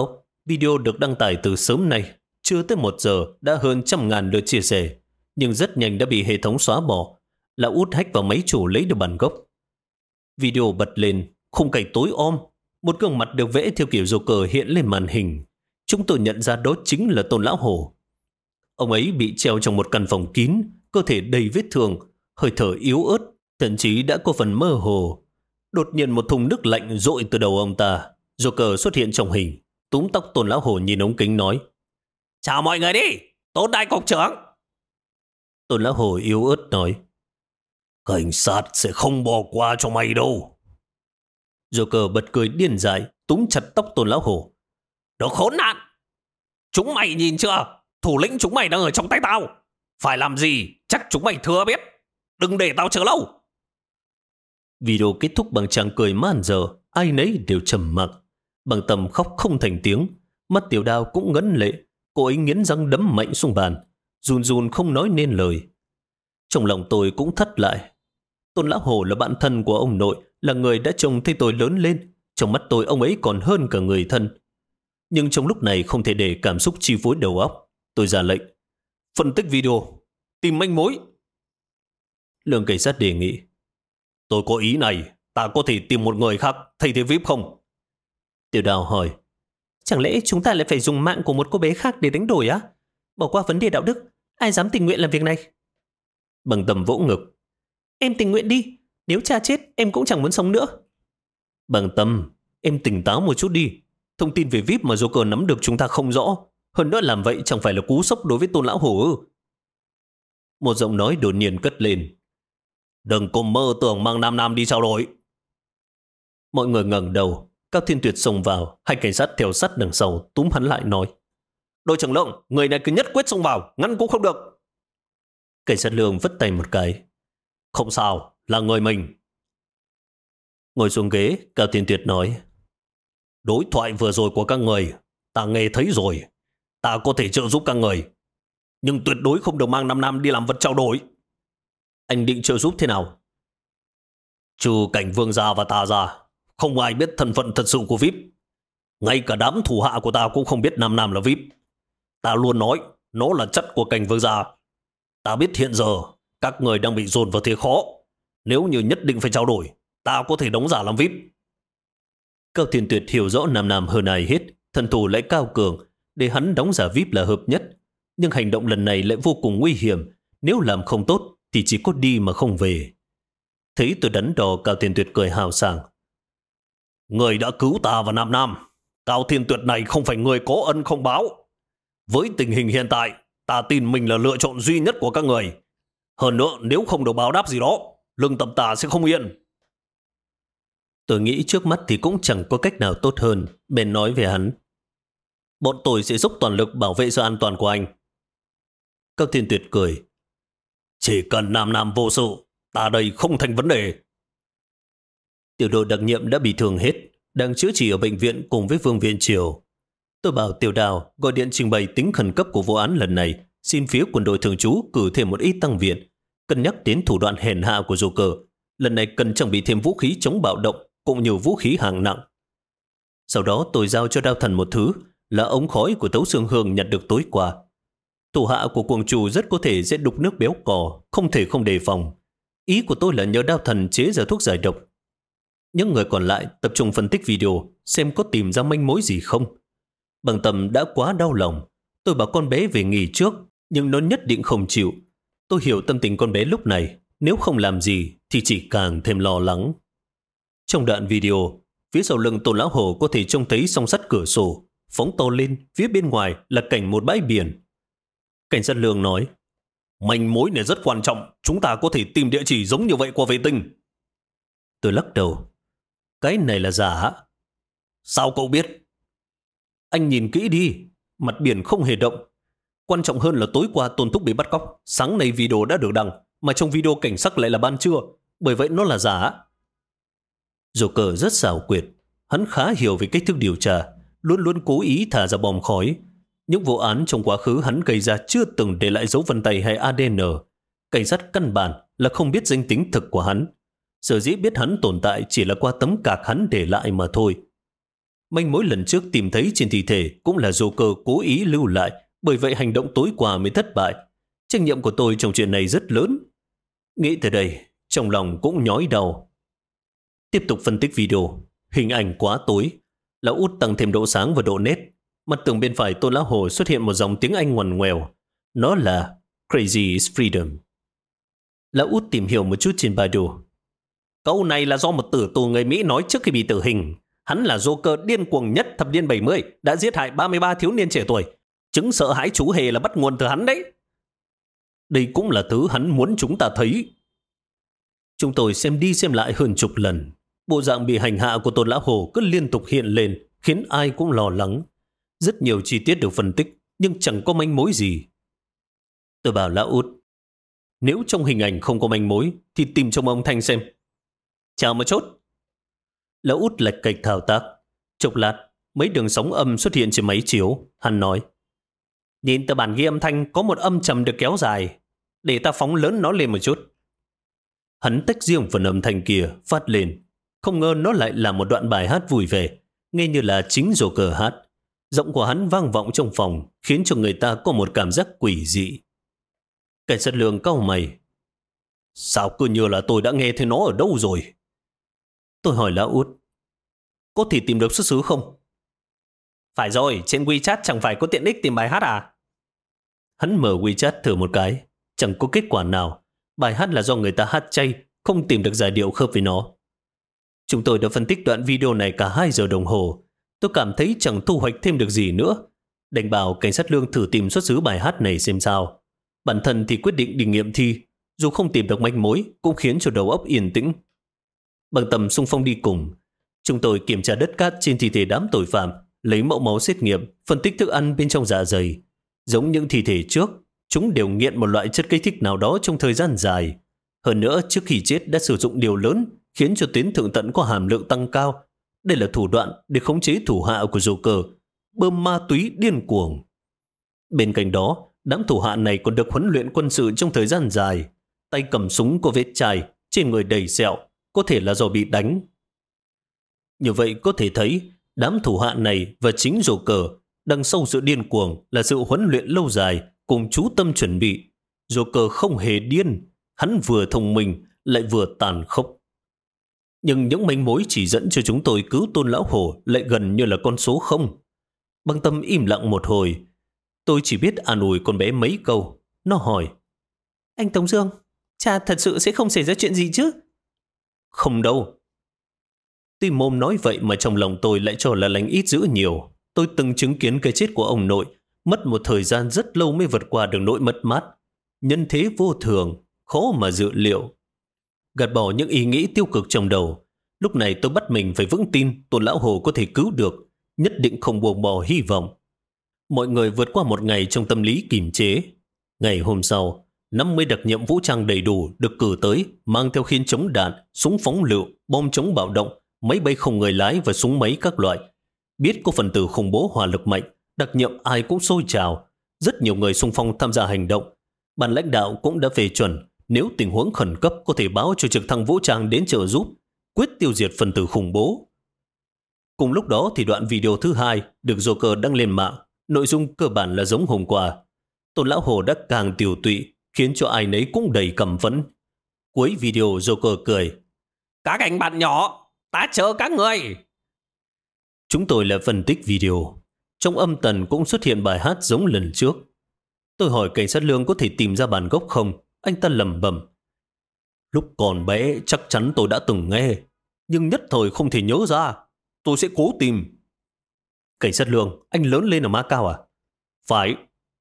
Video được đăng tải từ sớm nay, chưa tới 1 giờ đã hơn 100.000 lượt chia sẻ, nhưng rất nhanh đã bị hệ thống xóa bỏ. Là út hack vào máy chủ lấy được bản gốc. Video bật lên, khung cảnh tối om, một gương mặt được vẽ theo kiểu Joker hiện lên màn hình. Chúng tôi nhận ra đó chính là Tôn Lão Hổ. Ông ấy bị treo trong một căn phòng kín, cơ thể đầy vết thương, hơi thở yếu ớt, thậm chí đã có phần mơ hồ. Đột nhiên một thùng nước lạnh dội từ đầu ông ta. Joker xuất hiện trong hình, túm tóc Tôn Lão Hổ nhìn ống kính nói: "Chào mọi người đi, Tôn đại cục trưởng." Tôn Lão Hổ yếu ớt nói: "Cảnh sát sẽ không bỏ qua cho mày đâu." Joker bật cười điên dại, túm chặt tóc Tôn Lão Hổ. "Đồ khốn nạn! Chúng mày nhìn chưa? Thủ lĩnh chúng mày đang ở trong tay tao. Phải làm gì chắc chúng mày thừa biết. Đừng để tao chờ lâu." Video kết thúc bằng tràng cười man dợ, ai nấy đều trầm mặc. Bằng Tâm khóc không thành tiếng, mắt Tiểu Đao cũng ngấn lệ. Cô ấy nghiến răng đấm mạnh xuống bàn, run run không nói nên lời. Trong lòng tôi cũng thất lại. Tôn Lão Hổ là bạn thân của ông nội, là người đã trông thấy tôi lớn lên. Trong mắt tôi ông ấy còn hơn cả người thân. Nhưng trong lúc này không thể để cảm xúc chi phối đầu óc. Tôi ra lệnh: "Phân tích video, tìm manh mối." Lương cảnh sát đề nghị: "Tôi có ý này, ta có thể tìm một người khác thay thế VIP không?" Tiểu Đào hỏi: "Chẳng lẽ chúng ta lại phải dùng mạng của một cô bé khác để đánh đổi á? Bỏ qua vấn đề đạo đức, ai dám tình nguyện làm việc này?" Bằng Tâm vỗ ngực: "Em tình nguyện đi, nếu cha chết em cũng chẳng muốn sống nữa." "Bằng Tâm, em tỉnh táo một chút đi. Thông tin về VIP mà Joker nắm được chúng ta không rõ. Hơn nữa làm vậy chẳng phải là cú sốc đối với Tôn Lão Hổ ư?" Một giọng nói đột nhiên cất lên: "Đừng có mơ tưởng mang Nam Nam đi trao đổi." Mọi người ngẩng đầu. Cao Thiên Tuyệt xông vào, hai cảnh sát theo sát đằng sau túm hắn lại nói: "Đội trưởng Lượng, người này cứ nhất quyết xông vào, ngăn cũng không được." Cảnh sát Lương vất tay một cái: "Không sao, là người mình." Ngồi xuống ghế, Cao Thiên Tuyệt nói: "Đối thoại vừa rồi của các người ta nghe thấy rồi. Ta có thể trợ giúp các người, nhưng tuyệt đối không được mang Nam Nam đi làm vật trao đổi." "Anh định trợ giúp thế nào?" "Trừ Cảnh Vương gia và ta ra, không ai biết thân phận thật sự của VIP. Ngay cả đám thủ hạ của ta cũng không biết Nam Nam là VIP. Ta luôn nói nó là chất của Cảnh Vương gia. Ta biết hiện giờ các người đang bị dồn vào thế khó. Nếu như nhất định phải trao đổi, ta có thể đóng giả làm VIP." Cao Thiên Tuyệt hiểu rõ Nam Nam hơn ai hết, thần thủ lại cao cường, để hắn đóng giả VIP là hợp nhất. Nhưng hành động lần này lại vô cùng nguy hiểm, nếu làm không tốt thì chỉ có đi mà không về. Thấy tôi đắn đo, Cao Thiên Tuyệt cười hào sảng: "Người đã cứu ta và Nam Nam. Cao Thiên Tuyệt này không phải người có ân không báo. Với tình hình hiện tại, ta tin mình là lựa chọn duy nhất của các người. Hơn nữa, nếu không được báo đáp gì đó, lương tâm ta sẽ không yên." Tôi nghĩ trước mắt thì cũng chẳng có cách nào tốt hơn, bèn nói về hắn: "Bọn tôi sẽ dốc toàn lực bảo vệ sự an toàn của anh." Cao Thiên Tuyệt cười: "Chỉ cần Nam Nam vô sự, ta đây không thành vấn đề." Tiểu đội đặc nhiệm đã bị thương hết, đang chữa trị ở bệnh viện cùng với Vương Viên Triều. Tôi bảo Tiểu Đào gọi điện trình bày tính khẩn cấp của vụ án lần này, xin phía quân đội thường trú cử thêm một ít tăng viện, cân nhắc đến thủ đoạn hèn hạ của Joker. Lần này cần trang bị thêm vũ khí chống bạo động cũng như vũ khí hạng nặng. Sau đó tôi giao cho Đao Thần một thứ là ống khói của Tấu Xương Hương nhặt được tối qua. Thủ hạ của cuồng chủ rất có thể sẽ đục nước béo cò, không thể không đề phòng. Ý của tôi là nhờ Đao Thần chế ra thuốc giải độc. Những người còn lại tập trung phân tích video, xem có tìm ra manh mối gì không. Bằng Tâm đã quá đau lòng. Tôi bảo con bé về nghỉ trước, nhưng nó nhất định không chịu. Tôi hiểu tâm tình con bé lúc này, nếu không làm gì thì chỉ càng thêm lo lắng. Trong đoạn video, phía sau lưng Tôn Lão Hổ có thể trông thấy song sắt cửa sổ, phóng to lên, phía bên ngoài là cảnh một bãi biển. Cảnh sát Lương nói: "Manh mối này rất quan trọng, chúng ta có thể tìm địa chỉ giống như vậy qua vệ tinh." Tôi lắc đầu: "Cái này là giả." "Sao cậu biết?" "Anh nhìn kỹ đi, mặt biển không hề động. Quan trọng hơn là tối qua Tôn Thúc bị bắt cóc, sáng nay video đã được đăng, mà trong video cảnh sắc lại là ban trưa, bởi vậy nó là giả." Joker rất xảo quyệt, hắn khá hiểu về cách thức điều tra, luôn luôn cố ý thả ra bom khói. Những vụ án trong quá khứ hắn gây ra chưa từng để lại dấu vân tay hay ADN. Cảnh sát căn bản là không biết danh tính thực của hắn. Sở dĩ biết hắn tồn tại chỉ là qua tấm cạc hắn để lại mà thôi. Manh mối lần trước tìm thấy trên thi thể cũng là Joker cố ý lưu lại, bởi vậy hành động tối qua mới thất bại. Trách nhiệm của tôi trong chuyện này rất lớn. Nghĩ tới đây, trong lòng cũng nhói đau. Tiếp tục phân tích video. Hình ảnh quá tối. Lão út tăng thêm độ sáng và độ nét. Mặt tường bên phải Tôn Lão Hồ xuất hiện một dòng tiếng Anh ngoằn ngoèo. Nó là Crazy is freedom. Lão út tìm hiểu một chút trên Baidu. Câu này là do một tử tù người Mỹ nói trước khi bị tử hình. Hắn là Joker điên cuồng nhất thập niên 70, đã giết hại 33 thiếu niên trẻ tuổi. Chứng sợ hãi chú hề là bắt nguồn từ hắn đấy. Đây cũng là thứ hắn muốn chúng ta thấy. Chúng tôi xem đi xem lại hơn chục lần. Bộ dạng bị hành hạ của Tôn Lão Hồ cứ liên tục hiện lên, khiến ai cũng lo lắng. Rất nhiều chi tiết được phân tích, nhưng chẳng có manh mối gì. Tôi bảo Lão út, nếu trong hình ảnh không có manh mối, thì tìm trong ông Thanh xem. Chờ một chút. Lão út lạch cạch thao tác. Chốc lát, mấy đường sóng âm xuất hiện trên máy chiếu. Hắn nói, nhìn từ bản ghi âm thanh có một âm trầm được kéo dài. Để ta phóng lớn nó lên một chút. Hắn tách riêng phần âm thanh kia phát lên. Không ngờ nó lại là một đoạn bài hát vui vẻ, nghe như là chính Joker hát. Giọng của hắn vang vọng trong phòng, khiến cho người ta có một cảm giác quỷ dị. Cảnh sát Lương cau mày. Sao cứ như là tôi đã nghe thấy nó ở đâu rồi? Tôi hỏi Lão út, có thể tìm được xuất xứ không? Phải rồi, trên WeChat chẳng phải có tiện ích tìm bài hát à? Hắn mở WeChat thử một cái, chẳng có kết quả nào. Bài hát là do người ta hát chay, không tìm được giai điệu khớp với nó. Chúng tôi đã phân tích đoạn video này cả 2 giờ đồng hồ. Tôi cảm thấy chẳng thu hoạch thêm được gì nữa. Đành bảo cảnh sát Lương thử tìm xuất xứ bài hát này xem sao. Bản thân thì quyết định đi nghiệm thi. Dù không tìm được manh mối, cũng khiến cho đầu óc yên tĩnh. Bằng tầm xung phong đi cùng, chúng tôi kiểm tra đất cát trên thi thể đám tội phạm, lấy mẫu máu xét nghiệm, phân tích thức ăn bên trong dạ dày. Giống những thi thể trước, chúng đều nghiện một loại chất kích thích nào đó trong thời gian dài. Hơn nữa, trước khi chết đã sử dụng điều lớn, khiến cho tuyến thượng thận có hàm lượng tăng cao. Đây là thủ đoạn để khống chế thủ hạ của Joker, bơm ma túy điên cuồng. Bên cạnh đó, đám thủ hạ này còn được huấn luyện quân sự trong thời gian dài. Tay cầm súng có vết chai, trên người đầy sẹo, có thể là do bị đánh. Như vậy có thể thấy, đám thủ hạ này và chính Joker, đằng sau sự điên cuồng là sự huấn luyện lâu dài cùng chú tâm chuẩn bị. Joker không hề điên, hắn vừa thông minh lại vừa tàn khốc. Nhưng những manh mối chỉ dẫn cho chúng tôi cứu Tôn Lão Hồ lại gần như là con số 0. Băng Tâm im lặng một hồi. Tôi chỉ biết an ủi con bé mấy câu. Nó hỏi, anh Tống Dương, cha thật sự sẽ không xảy ra chuyện gì chứ? Không đâu. Tuy mồm nói vậy mà trong lòng tôi lại cho là lành ít dữ nhiều. Tôi từng chứng kiến cái chết của ông nội, mất một thời gian rất lâu mới vượt qua được nỗi mất mát. Nhân thế vô thường, khó mà dự liệu. Gạt bỏ những ý nghĩ tiêu cực trong đầu, lúc này tôi bắt mình phải vững tin Tôn Lão Hồ có thể cứu được, nhất định không buông bỏ hy vọng. Mọi người vượt qua một ngày trong tâm lý kiềm chế. Ngày hôm sau, 50 đặc nhiệm vũ trang đầy đủ được cử tới, mang theo khiên chống đạn, súng phóng lựu, bom chống bạo động, máy bay không người lái và súng máy các loại. Biết có phần tử khủng bố hỏa lực mạnh, đặc nhiệm ai cũng sôi trào. Rất nhiều người xung phong tham gia hành động. Ban lãnh đạo cũng đã phê chuẩn, nếu tình huống khẩn cấp có thể báo cho trực thăng vũ trang đến trợ giúp, quyết tiêu diệt phần tử khủng bố. Cùng lúc đó thì đoạn video thứ 2 được Joker đăng lên mạng. Nội dung cơ bản là giống hôm qua. Tôn Lão Hồ đã càng tiều tụy, khiến cho ai nấy cũng đầy căm phẫn. Cuối video Joker cười, các anh bạn nhỏ, ta chờ các người. Chúng tôi lại phân tích video. Trong âm tần cũng xuất hiện bài hát giống lần trước. Tôi hỏi cảnh sát Lương có thể tìm ra bản gốc không. Anh ta lẩm bẩm, lúc còn bé chắc chắn tôi đã từng nghe, nhưng nhất thời không thể nhớ ra. Tôi sẽ cố tìm. Cảnh sát Lương, anh lớn lên ở Macau à? Phải.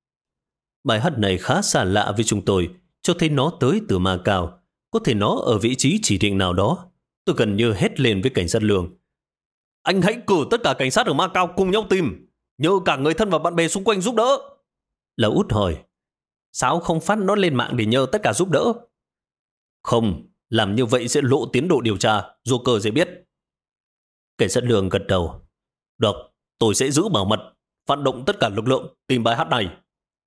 Bài hát này khá xa lạ với chúng tôi, cho thấy nó tới từ Macau. Có thể nó ở vị trí chỉ định nào đó. Tôi gần như hét lên với cảnh sát Lương, anh hãy cử tất cả cảnh sát ở Macau cùng nhau tìm, nhờ cả người thân và bạn bè xung quanh giúp đỡ. Lão út hỏi, sao không phát nó lên mạng để nhờ tất cả giúp đỡ? Không, làm như vậy sẽ lộ tiến độ điều tra, Joker sẽ biết. Cảnh sát Lương gật đầu. Được, tôi sẽ giữ bảo mật, phát động tất cả lực lượng tìm bài hát này.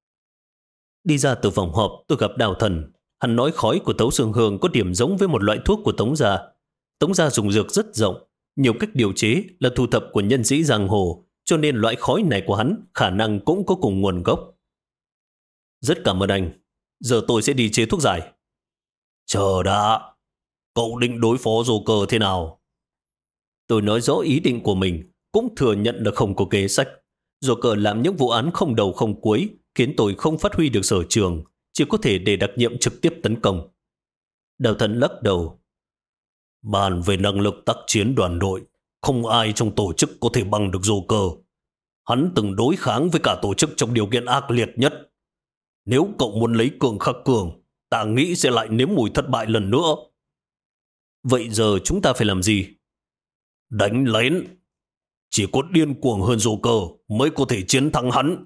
Đi ra từ phòng họp, tôi gặp Đào Thần. Hắn nói khói của Tấu Sương Hương có điểm giống với một loại thuốc của Tống Gia. Tống Gia dùng dược rất rộng, Nhiều cách điều chế là thu thập của nhân sĩ giang hồ, cho nên loại khói này của hắn khả năng cũng có cùng nguồn gốc. Rất cảm ơn anh. Giờ tôi sẽ đi chế thuốc giải. Chờ đã. Cậu định đối phó Joker thế nào? Tôi nói rõ ý định của mình, cũng thừa nhận là không có kế sách. Joker làm những vụ án không đầu không cuối, khiến tôi không phát huy được sở trường, chỉ có thể để đặc nhiệm trực tiếp tấn công. Đào Thần lắc đầu. Bàn về năng lực tác chiến đoàn đội, không ai trong tổ chức có thể bằng được Joker. Hắn từng đối kháng với cả tổ chức trong điều kiện ác liệt nhất. Nếu cậu muốn lấy cường khắc cường, ta nghĩ sẽ lại nếm mùi thất bại lần nữa. Vậy giờ chúng ta phải làm gì? Đánh lén. Chỉ có điên cuồng hơn Joker mới có thể chiến thắng hắn.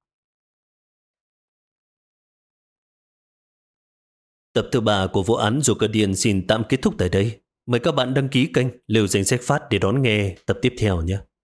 Tập thứ 3 của vụ án Joker điên xin tạm kết thúc tại đây. Mời các bạn đăng ký kênh Liều Danh Sách Phát để đón nghe tập tiếp theo nhé.